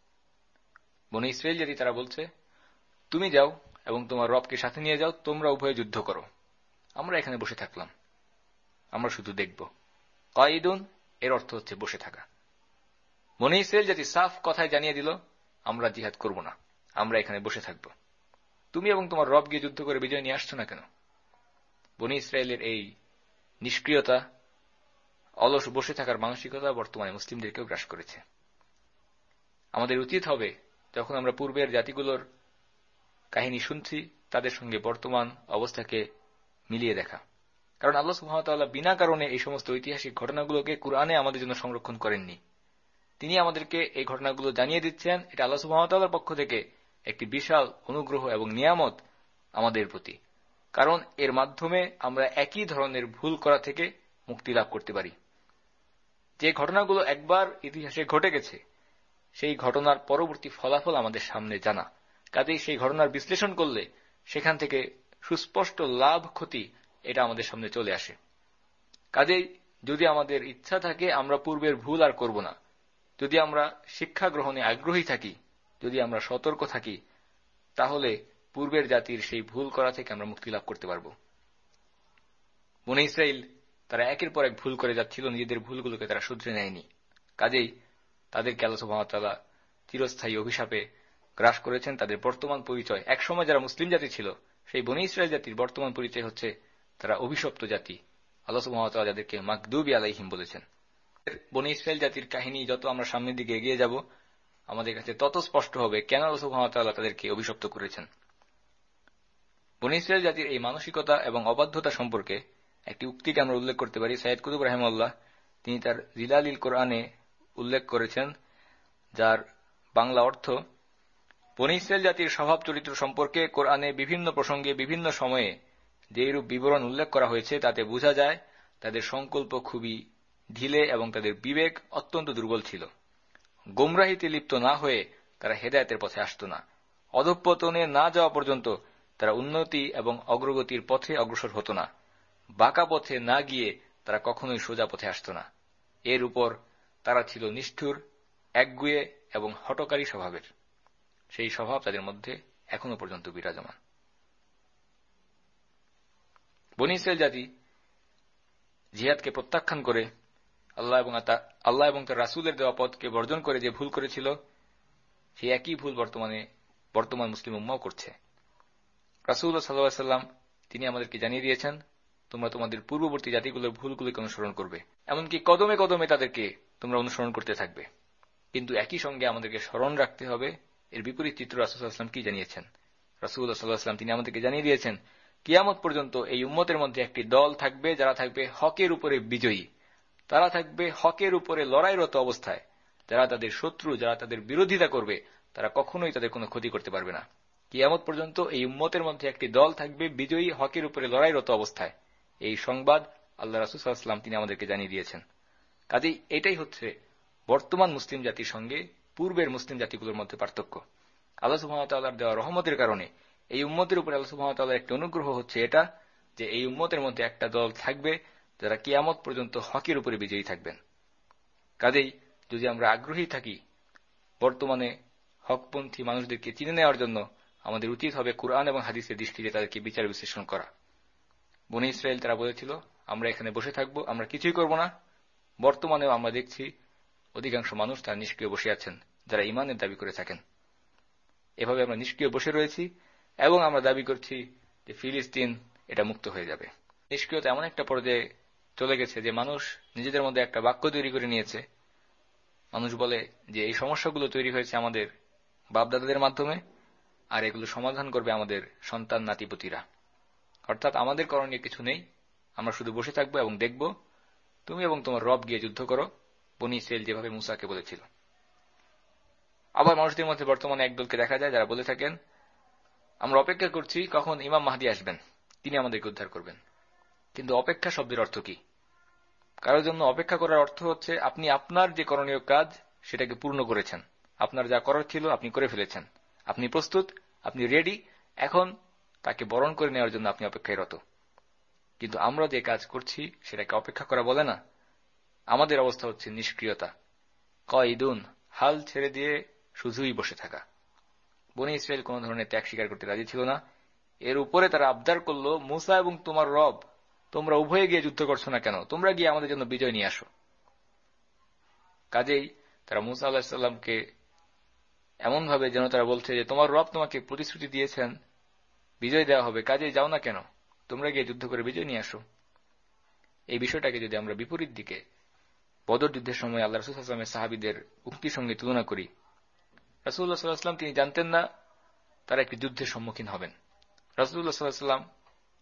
বনী ইসরাইল জাতি তারা বলছে, তুমি যাও এবং তোমার রবকে সাথে নিয়ে যাও, তোমরা উভয়ে যুদ্ধ করো, আমরা এখানে বসে থাকলাম, আমরা শুধু দেখব। কাঈদুন এর অর্থ হচ্ছে বসে থাকা। বনী ইসরাইল জাতি সাফ কথায় জানিয়ে দিল, আমরা জিহাদ করব না, আমরা এখানে বসে থাকব। তুমি এবং তোমার রব গিয়ে যুদ্ধ করে বিজয় নিয়ে আসছো না কেন? বনী ইসরায়েলের এই নিষ্ক্রিয়তা, অলস বসে থাকার মানসিকতা বর্তমানে মুসলিমদেরকেও গ্রাস করেছে। আমাদের উচিত হবে, যখন আমরা পূর্বের জাতিগুলোর কাহিনী শুনছি, তাদের সঙ্গে বর্তমান অবস্থাকে মিলিয়ে দেখা। কারণ আল্লাহ সুবহানাহু ওয়া তাআলা বিনা কারণে এই সমস্ত ঐতিহাসিক ঘটনাগুলোকে কুরআনে আমাদের জন্য সংরক্ষণ করেননি। তিনি আমাদেরকে এই ঘটনাগুলো জানিয়ে দিচ্ছেন, এটা আল্লাহ সুবহানাহু ওয়া তাআলার পক্ষ থেকে একটি বিশাল অনুগ্রহ এবং নিয়ামত আমাদের প্রতি। কারণ এর মাধ্যমে আমরা একই ধরনের ভুল করা থেকে মুক্তি লাভ করতে পারি। যে ঘটনাগুলো একবার ইতিহাসে ঘটে গেছে, সেই ঘটনার পরবর্তী ফলাফল আমাদের সামনে জানা, কাজেই সেই ঘটনার বিশ্লেষণ করলে সেখান থেকে সুস্পষ্ট লাভ ক্ষতি এটা আমাদের সামনে চলে আসে। কাজেই যদি আমাদের ইচ্ছা থাকে আমরা পূর্বের ভুল আর করব না, যদি আমরা শিক্ষা গ্রহণে আগ্রহী থাকি, যদি আমরা সতর্ক থাকি, তাহলে পূর্বের জাতির সেই ভুল করা থেকে আমরা মুক্তি লাভ করতে পারব। বনী ইসরাইল তারা একের পর এক ভুল করে যাচ্ছিল, নিজেদের ভুলগুলোকে তারা শুধরে নেয়নি। কাজেই তাদেরকে আল্লাহ সুবহানাহু ওয়া তাআলা চিরস্থায়ী অভিশাপে গ্রাস করেছেন। তাদের বর্তমান পরিচয়, একসময় যারা মুসলিম জাতি ছিল, সেই বনী ইসরাইল জাতির বর্তমান পরিচয় হচ্ছে তারা অভিশপ্ত জাতি। আল্লাহ সুবহানাহু ওয়া তাআলা যাদেরকে মাগদুবি আলাইহিম বলেছেন। বনী ইসরাইল জাতির কাহিনী যত আমরা সামনের দিকে এগিয়ে যাব, আমাদের কাছে তত স্পষ্ট হবে কেন আল্লাহ সুবহানাহু ওয়া তাআলা তাদেরকে অভিশপ্ত করেছেন। বনী ইসরাইল জাতির এই মানসিকতা এবং অবাধ্যতা সম্পর্কে একটি উক্তিকে আমরা উল্লেখ করতে পারি। সাইয়্যিদ কুতুব রাহিমাহুল্লাহ তিনি তার জিলালিল কোরআনে উল্লেখ করেছেন, যার বাংলা অর্থ, বনী ইসরাইল জাতির স্বভাব চরিত্র সম্পর্কে কোরআনে বিভিন্ন প্রসঙ্গে বিভিন্ন সময়ে যেইরূপ বিবরণ উল্লেখ করা হয়েছে তাতে বোঝা যায় তাদের সংকল্প খুবই ঢিলে এবং তাদের বিবেক অত্যন্ত দুর্বল ছিল। গোমরাহিতে লিপ্ত না হয়ে তারা হেদায়েতের পথে আসত না। অধঃপতনে না যাওয়া পর্যন্ত তারা উন্নতি এবং অগ্রগতির পথে অগ্রসর হতো না। বাঁকা পথে না গিয়ে তারা কখনোই সোজা পথে আসত না। এর উপর তারা ছিল নিষ্ঠুর, একগুঁয়ে এবং হঠকারী স্বভাবের। সেই স্বভাব তাদের মধ্যে এখনো পর্যন্ত বিরাজমান। বনী ইসরাইল জাতি জিহাদকে প্রত্যাখ্যান করে আল্লাহ এবং তার রাসূলের দেওয়া পথকে বর্জন করে যে ভুল করেছিল, সেই একই ভুল বর্তমান মুসলিম উম্মাও করছে। রাসূলুল্লাহ সাল্লাল্লাহু আলাইহি ওয়াসাল্লাম তিনি আমাদেরকে জানিয়ে দিয়েছেন, তোমরা তোমাদের পূর্ববর্তী জাতিগুলোর ভুলগুলোকে অনুসরণ করবে, এমনকি কদমে কদমে তাদেরকে তোমরা অনুসরণ করতে থাকবে। কিন্তু একই সঙ্গে আমাদেরকে স্মরণ রাখতে হবে এর বিপরীত চিত্র রাসূল সাল্লাল্লাহু আলাইহি ওয়াসাল্লাম কি জানিয়েছেন। রাসূলুল্লাহ সাল্লাল্লাহু আলাইহি ওয়াসাল্লাম তিনি আমাদেরকে জানিয়ে দিয়েছেন, কিয়ামত পর্যন্ত এই উম্মতের মধ্যে একটি দল থাকবে যারা থাকবে হকের উপরে বিজয়ী, তারা থাকবে হকের উপরে লড়াইরত অবস্থায়। যারা তাদের শত্রু, যারা তাদের বিরোধিতা করবে, তারা কখনোই তাদের কোনো ক্ষতি করতে পারবে না। কিয়ামত পর্যন্ত এই উম্মতের মধ্যে একটি দল থাকবে বিজয়ী, হকের উপরে লড়াইরত অবস্থায়। এই সংবাদ আল্লাহ রাসূল সাল্লাল্লাহু আলাইহি ওয়াসাল্লাম তিনি আমাদেরকে জানিয়ে দিয়েছেন। কাজেই এটাই হচ্ছে বর্তমান মুসলিম জাতির সঙ্গে পূর্বের মুসলিম জাতিগুলোর মধ্যে পার্থক্য। আল্লাহ সুবহানাহু ওয়া তাআলার দেওয়া রহমতের কারণে এই উম্মতের উপরে আল্লাহ সুবহানাহু ওয়া তাআলার একটি অনুগ্রহ হচ্ছে এটা যে এই উম্মতের মধ্যে একটা দল থাকবে যারা কিয়ামত পর্যন্ত হকের উপরে বিজয়ী থাকবেন। কাজেই যদি আমরা আগ্রহী থাকি বর্তমানে হকপন্থী মানুষদেরকে চিনে নেওয়ার জন্য, আমাদের উচিত হবে কুরআন এবং হাদিসের দৃষ্টিতে তাদেরকে বিচার বিশ্লেষণ করা। বনী ইসরায়েল তারা বলেছিল, আমরা এখানে বসে থাকব, আমরা কিছুই করব না। বর্তমানেও আমরা দেখছি অধিকাংশ মানুষ তারা নিষ্ক্রিয় বসে আছেন, যারা ঈমানের দাবি করে থাকেন। এভাবে আমরা নিষ্ক্রিয় বসে রয়েছি এবং আমরা দাবি করছি যে ফিলিস্তিন এটা মুক্ত হয়ে যাবে। নিষ্ক্রিয়তা এমন একটা পর্যায়ে চলে গেছে যে মানুষ নিজেদের মধ্যে একটা বাক্য তৈরি করে নিয়েছে। মানুষ বলে যে এই সমস্যাগুলো তৈরি হয়েছে আমাদের বাপদাদাদের মাধ্যমে, আর এগুলো সমাধান করবে আমাদের সন্তান নাতিপুতিরা। অর্থাৎ আমাদের করণীয় কিছু নেই, আমরা শুধু বসে থাকবো এবং দেখব তুমি এবং তোমার রব গিয়ে যুদ্ধ করো, বনী ইসরাইল যেভাবে মূসাকে বলেছিল। আবার মানুষদের মধ্যে বর্তমানে একদলকে দেখা যায় যারা বলে থাকেন, আমরা অপেক্ষা করছি কখন ইমাম মাহদী আসবেন, তিনি আমাদেরকে উদ্ধার করবেন। কিন্তু অপেক্ষা শব্দের অর্থ কি? কারোর জন্য অপেক্ষা করার অর্থ হচ্ছে আপনি আপনার যে করণীয় কাজ সেটাকে পূর্ণ করেছেন, আপনার যা করার ছিল আপনি করে ফেলেছেন, আপনি প্রস্তুত, আপনি রেডি, এখন তাকে বরণ করে নেওয়ার জন্য আপনি অপেক্ষায় রত। কিন্তু আমরা যে কাজ করছি সেটাকে অপেক্ষা করা বলে না। আমাদের অবস্থা হচ্ছে নিষ্ক্রিয়তা, কয়দুন, হাল ছেড়ে দিয়ে শুধুই বসে থাকা। বনী ইসরায়েল কোন ধরনের ত্যাগ স্বীকার করতে রাজি ছিল না। এর উপরে তারা আবদার করল, মূসা এবং তোমার রব, তোমরা উভয়ে গিয়ে যুদ্ধ করছো না কেন? তোমরা গিয়ে আমাদের জন্য বিজয় নিয়ে আসো। কাজেই তারা মূসা আলাইহিস সালামকে এমন ভাবে যেন তারা বলছে যে তোমার রব তোমাকে প্রতিশ্রুতি দিয়েছেন বিজয় দেওয়া হবে, কাজেই যাও না কেন, তোমরা গিয়ে যুদ্ধ করে বিজয় নিয়ে আসো। এই বিষয়টাকে যদি আমরা বিপরীত দিকে বদর যুদ্ধের সময় আল্লাহ রাসূল সাল্লাল্লাহু আলাইহি ওয়াসাল্লামের সাহাবীদের উক্তির সঙ্গে তুলনা করি, রাসূলুল্লাহ সাল্লাল্লাহু আলাইহি ওয়াসাল্লাম তিনি জানতেন না তারা একটি যুদ্ধের সম্মুখীন হবেন। রাসূলুল্লাহ সাল্লাল্লাহু আলাইহি ওয়াসাল্লাম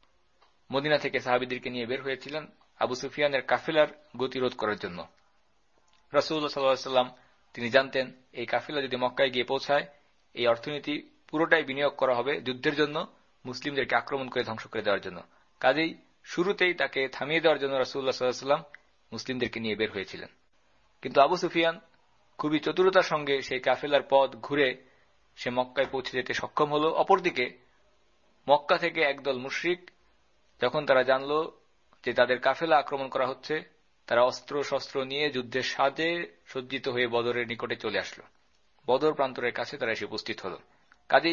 মদিনা থেকে সাহাবীদেরকে নিয়ে বের হয়েছিলেন আবু সুফিয়ানের কাফেলার গতিরোধ করার জন্য। রাসূলুল্লাহ সাল্লাল্লাহু আলাইহি ওয়াসাল্লাম তিনি জানতেন এই কাফেলা যদি মক্কায় গিয়ে পৌঁছায়, এই অর্থনীতি পুরোটাই বিনিয়োগ করা হবে যুদ্ধের জন্য, মুসলিমদেরকে আক্রমণ করে ধ্বংস করে দেওয়ার জন্য। কাজেই শুরুতেই তাকে থামিয়ে দেওয়ার জন্য রাসূলুল্লাহ সাল্লাল্লাহু আলাইহি ওয়াসাল্লাম মুসলিমদেরকে নিয়ে বের হয়েছিলেন। কিন্তু আবু সুফিয়ান খুবই চতুরতার সঙ্গে সেই কাফেলার পথ ঘুরে সে মক্কায় পৌঁছে যেতে সক্ষম হল। অপরদিকে মক্কা থেকে একদল মুশরিক যখন তারা জানল যে তাদের কাফেলা আক্রমণ করা হচ্ছে, তারা অস্ত্র শস্ত্র নিয়ে যুদ্ধের সাজে সজ্জিত হয়ে বদরের নিকটে চলে আসলো। বদর প্রান্তরের কাছে তারা এসে উপস্থিত হল। কাজেই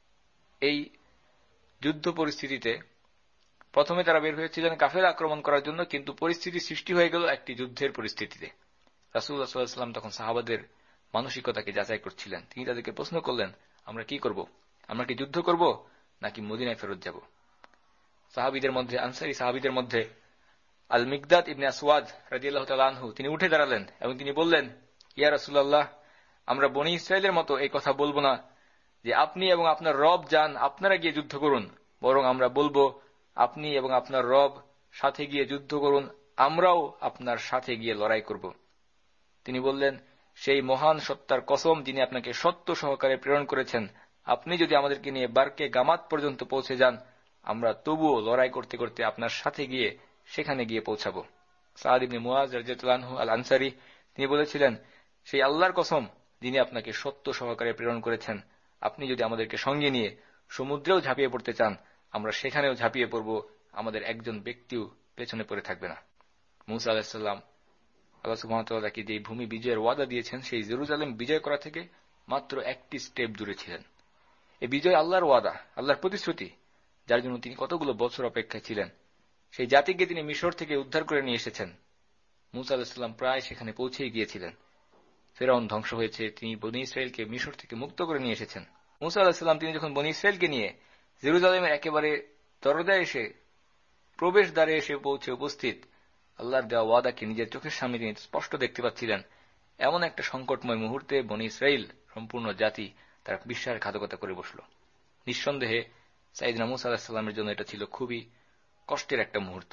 এই যুদ্ধ পরিস্থিতিতে প্রথমে তারা বের হয়েছিলেন কাফেলা আক্রমণ করার জন্য, কিন্তু পরিস্থিতি সৃষ্টি হয়ে গেল একটি যুদ্ধের পরিস্থিতিতে। রাসূলুল্লাহ সাল্লাল্লাহু আলাইহি ওয়াসাল্লাম তখন সাহাবাদের মানসিকতাকে যাচাই করছিলেন। তিনি তাদেরকে প্রশ্ন করলেন, আমরা কি করব? আমরা কি যুদ্ধ করব নাকি মদিনায় ফেরত যাব? সাহাবীদের মধ্যে, আনসারী সাহাবীদের মধ্যে আল মিকদাদ ইবনে আসওয়াদ রাদিয়াল্লাহু তাআলা আনহু তিনি উঠে দাঁড়ালেন এবং তিনি বললেন, ইয়া রাসূলুল্লাহ, আমরা বনী ইসরায়েলের মতো এই কথা বলবো না যে আপনি এবং আপনার রব যান, আপনারা গিয়ে যুদ্ধ করুন, বরং আমরা বলবো আপনি এবং আপনার রব সাথে গিয়ে যুদ্ধ করুন, আমরাও আপনার সাথে গিয়ে লড়াই করব। তিনি বললেন, সেই মহান সত্তার কসম যিনি আপনাকে সত্য সহকারে প্রেরণ করেছেন, আপনি যদি আমাদেরকে নিয়ে বারকে গামাত পর্যন্ত পৌঁছে যান, আমরা তবুও লড়াই করতে করতে আপনার সাথে গিয়ে সেখানে গিয়ে পৌঁছাবো। সাদ ইবনে মুআজ রাদিয়াল্লাহু আনহু আল আনসারী তিনি বলেছিলেন, সেই আল্লাহর কসম যিনি আপনাকে সত্য সহকারে প্রেরণ করেছেন, আপনি যদি আমাদেরকে সঙ্গে নিয়ে সমুদ্রেও ঝাঁপিয়ে পড়তে চান, আমরা সেখানেও ঝাঁপিয়ে পড়ব, আমাদের একজন ব্যক্তিও পেছনে পড়ে থাকবে না। মূসা আলাইহিস সালাম আল্লাহ সুবহানাহু ওয়া তাআলাকে যে ভূমি বিজয়ের ওয়াদা দিয়েছেন, সেই জেরুজালেম বিজয় করা থেকে মাত্র একটি স্টেপ দূরে ছিলেন। এই বিজয় আল্লাহর ওয়াদা, আল্লাহর প্রতিশ্রুতি, যার জন্য তিনি কতগুলো বছর অপেক্ষায় ছিলেন। সেই জাতিকে তিনি মিশর থেকে উদ্ধার করে নিয়ে এসেছেন। মূসা আলাইহিস সালাম প্রায় সেখানে পৌঁছেই গিয়েছিলেন। ফিরআউন ধ্বংস হয়েছে, তিনি বনী ইসরায়েলকে মিশর থেকে মুক্ত করে নিয়ে এসেছেন। মূসা আলাইহিস সালাম তিনি যখন বনী ইসরায়েলকে নিয়ে জেরুজালেমের একেবারে দরজায় এসে, প্রবেশদ্বারে এসে পৌঁছে উপস্থিত, আল্লাহর দেওয়া ওয়াদাকে নিজের চোখের সামনে তিনি স্পষ্ট দেখতে পাচ্ছিলেন। এমন একটা সংকটময় মুহূর্তে বনী ইসরায়েল সম্পূর্ণ জাতি তার বিশ্বাসঘাতকতা করে বসল। নিঃসন্দেহে সাইয়েদনা মূসা আলাইহিস সালামের জন্য এটা ছিল খুবই কষ্টের একটা মুহূর্ত।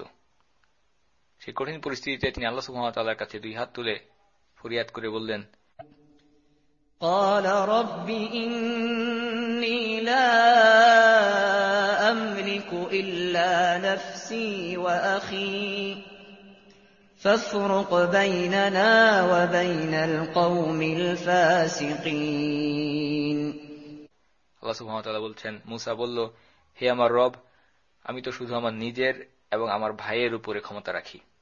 সেই কঠিন পরিস্থিতিতে তিনি আল্লাহ সুবহানাহু ওয়া তাআলার কাছে দুই হাত তুলে ফরিয়াদ করে বললেন, قال رب إني لا أملك إلا نفسي وأخي فافرق بيننا وبين القوم الفاسقين। আল্লাহ সুবহানাহু ওয়া তাআলা বলছেন, মূসা বলল, হে আমার রব, আমি তো শুধু আমার নিজের এবং আমার ভাইয়ের উপরে ক্ষমতা রাখি।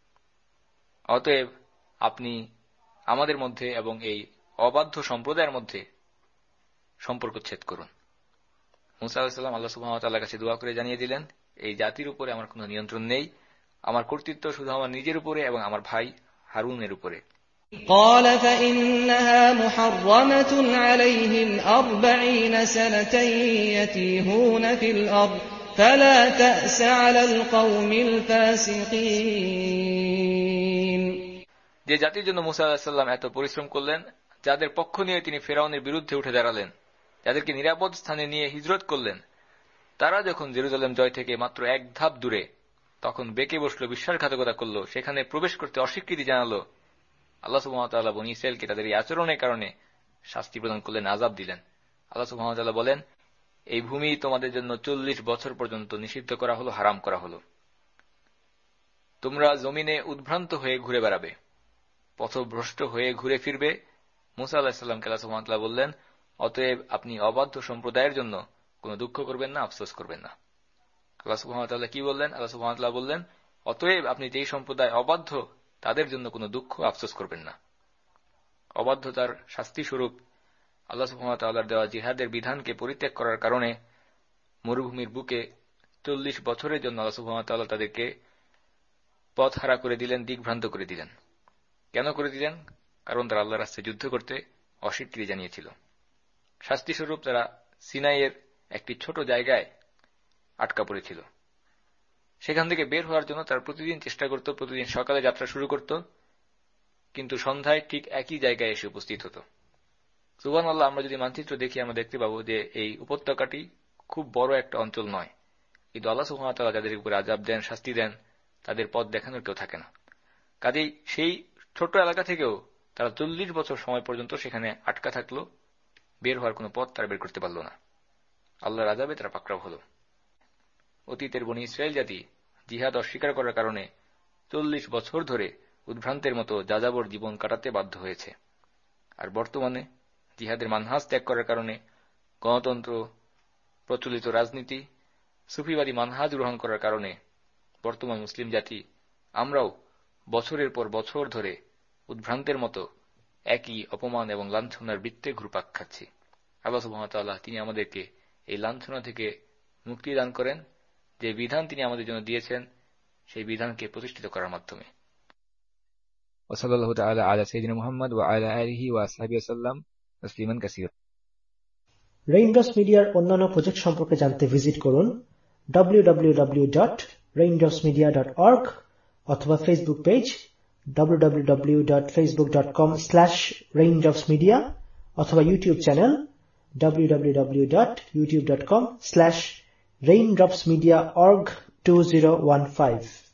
অতএব আপনি আমাদের মধ্যে এবং এই অবাধ্য সম্প্রদায়ের মধ্যে সম্পর্কচ্ছেদ করুন। মুসা আলাইহিস সালাম আল্লাহ সুবহানাহু ওয়া তাআলার কাছে দোয়া করে জানিয়ে দিলেন, এই জাতির উপরে আমার কোনো নিয়ন্ত্রণ নেই, আমার কর্তৃত্ব শুধু আমার নিজের উপরে এবং আমার ভাই হারুনের উপরে। قال فإنها محرمة عليهم 40 سنة يتيهون في الأرض فلا تأس على القوم الفاسقين। যে জাতির জন্য মুসা আলাইহিস সালাম এত পরিশ্রম করলেন, যাদের পক্ষ নিয়ে তিনি ফেরাউনের বিরুদ্ধে উঠে দাঁড়ালেন, যাদেরকে নিরাপদ স্থানে নিয়ে হিজরত করলেন, তারা যখন জেরুজালেম জয় থেকে মাত্র এক ধাপ দূরে, তখন বেঁকে বসলো, বিশ্বাসঘাতকতা করলো, সেখানে প্রবেশ করতে অস্বীকৃতি জানালো, আল্লাহ সুবহানাহু ওয়া তাআলা বনী ইসরাইলকে তাদের এই আচরণের কারণে শাস্তি প্রদান করলেন, আযাব দিলেন। আল্লাহ সুবহানাহু ওয়া তাআলা বলেন, এই ভূমি তোমাদের জন্য 40 বছর পর্যন্ত নিষিদ্ধ করা হলো, হারাম করা হলো। তোমরা জমিনে উদ্ভ্রান্ত হয়ে ঘুরে বেড়াবে, পথভ্রষ্ট হয়ে ঘুরে ফিরবে। মুসা আলাইহিস সালামকে আল্লাহ সুবহানাহু ওয়া তাআলা বললেন, অতএব আপনি অবাধ্য সম্প্রদায়ের জন্য কোনো দুঃখ করবেন না, আফসোস করবেন না। আল্লাহ সুবহানাহু ওয়া তাআলা কি বললেন? আল্লাহ সুবহানাহু ওয়া তাআলা বললেন, অতএব আপনি যেই সম্প্রদায় অবাধ্য তাদের জন্য কোনো দুঃখ আফসোস করবেন না। অবাধ্যতার শাস্তি স্বরূপ আল্লাহ সুবহানাহু ওয়া তাআলার দেওয়া জিহাদের বিধানকে পরিত্যাগ করার কারণে মরুভূমির বুকে 40 বছরের জন্য আল্লাহ সুবহানাহু ওয়া তাআলা তাদেরকে পথহারা করে দিলেন, দিকভ্রান্ত করে দিলেন। কেন করে দিলেন? কারণ তারা আল্লাহর রাস্তায় যুদ্ধ করতে অস্বীকৃতি জানিয়েছিল। শাস্তি স্বরূপ তারা সিনাইয়ের একটি ছোট জায়গায় আটকা পড়েছিল। সেখান থেকে বের হওয়ার জন্য তারা প্রতিদিন চেষ্টা করত, প্রতিদিন সকালে যাত্রা শুরু করত, কিন্তু সন্ধ্যায় ঠিক একই জায়গায় এসে উপস্থিত হতো। সুবহানাল্লাহ, আমরা যদি মানচিত্র দেখি আমরা দেখতে পাবো যে এই উপত্যকাটি খুব বড় একটা অঞ্চল নয়, কিন্তু আল্লাহ সুবহানাহু ওয়া তাআলা যাদের উপরে আযাব দেন, শাস্তি দেন, তাদের পথ দেখানোর কেউ থাকে না। কাজেই সেই ছোট এলাকা থেকেও তারা 40 বছর সময় পর্যন্ত সেখানে আটকা থাকলো, বের হওয়ার কোনো পথ তারা বের করতে পারল না। আল্লাহর আযাবে তারা পাকড়াও হল। অতীতের বনী ইসরায়েল জাতি জিহাদ অস্বীকার করার কারণে 40 বছর ধরে উদ্ভ্রান্তের মতো যাযাবর জীবন কাটাতে বাধ্য হয়েছে। আর বর্তমানে জিহাদের মানহাজ ত্যাগ করার কারণে গণতন্ত্র, প্রচলিত রাজনীতি, সুফিবাদী মানহাজ গ্রহণ করার কারণে বর্তমান মুসলিম জাতি আমরাও বছরের পর বছর ধরে উদ্ভ্রান্তের মতো একই অপমান এবং লাঞ্ছনার বৃত্তে ঘুরপাক খাচ্ছি। আল্লাহ সুবহানাহু ওয়া তাআলা তিনি আমাদেরকে এই লাঞ্ছনা থেকে মুক্তি দান করেন, যে বিধান তিনি আমাদের জন্য দিয়েছেন সেই বিধানকে প্রতিষ্ঠিত করার মাধ্যমে। ওয়াসাল্লাল্লাহু তাআলা আলা সাইয়্যিদিনা মুহাম্মদ ওয়া আলা আলিহি ওয়া আসহাবিহি ওয়াসাল্লাম তাসলিমান কাসীরা। রেইনড্রপস মিডিয়ার অন্যান্য প্রজেক্ট সম্পর্কে জানতে ভিজিট করুন www.raindropsmedia.org অথবা ফেসবুক পেজ www.facebook.com/raindropsmedia অথবা ইউটিউব চ্যানেল www.youtube.com/raindropsmediaorg2015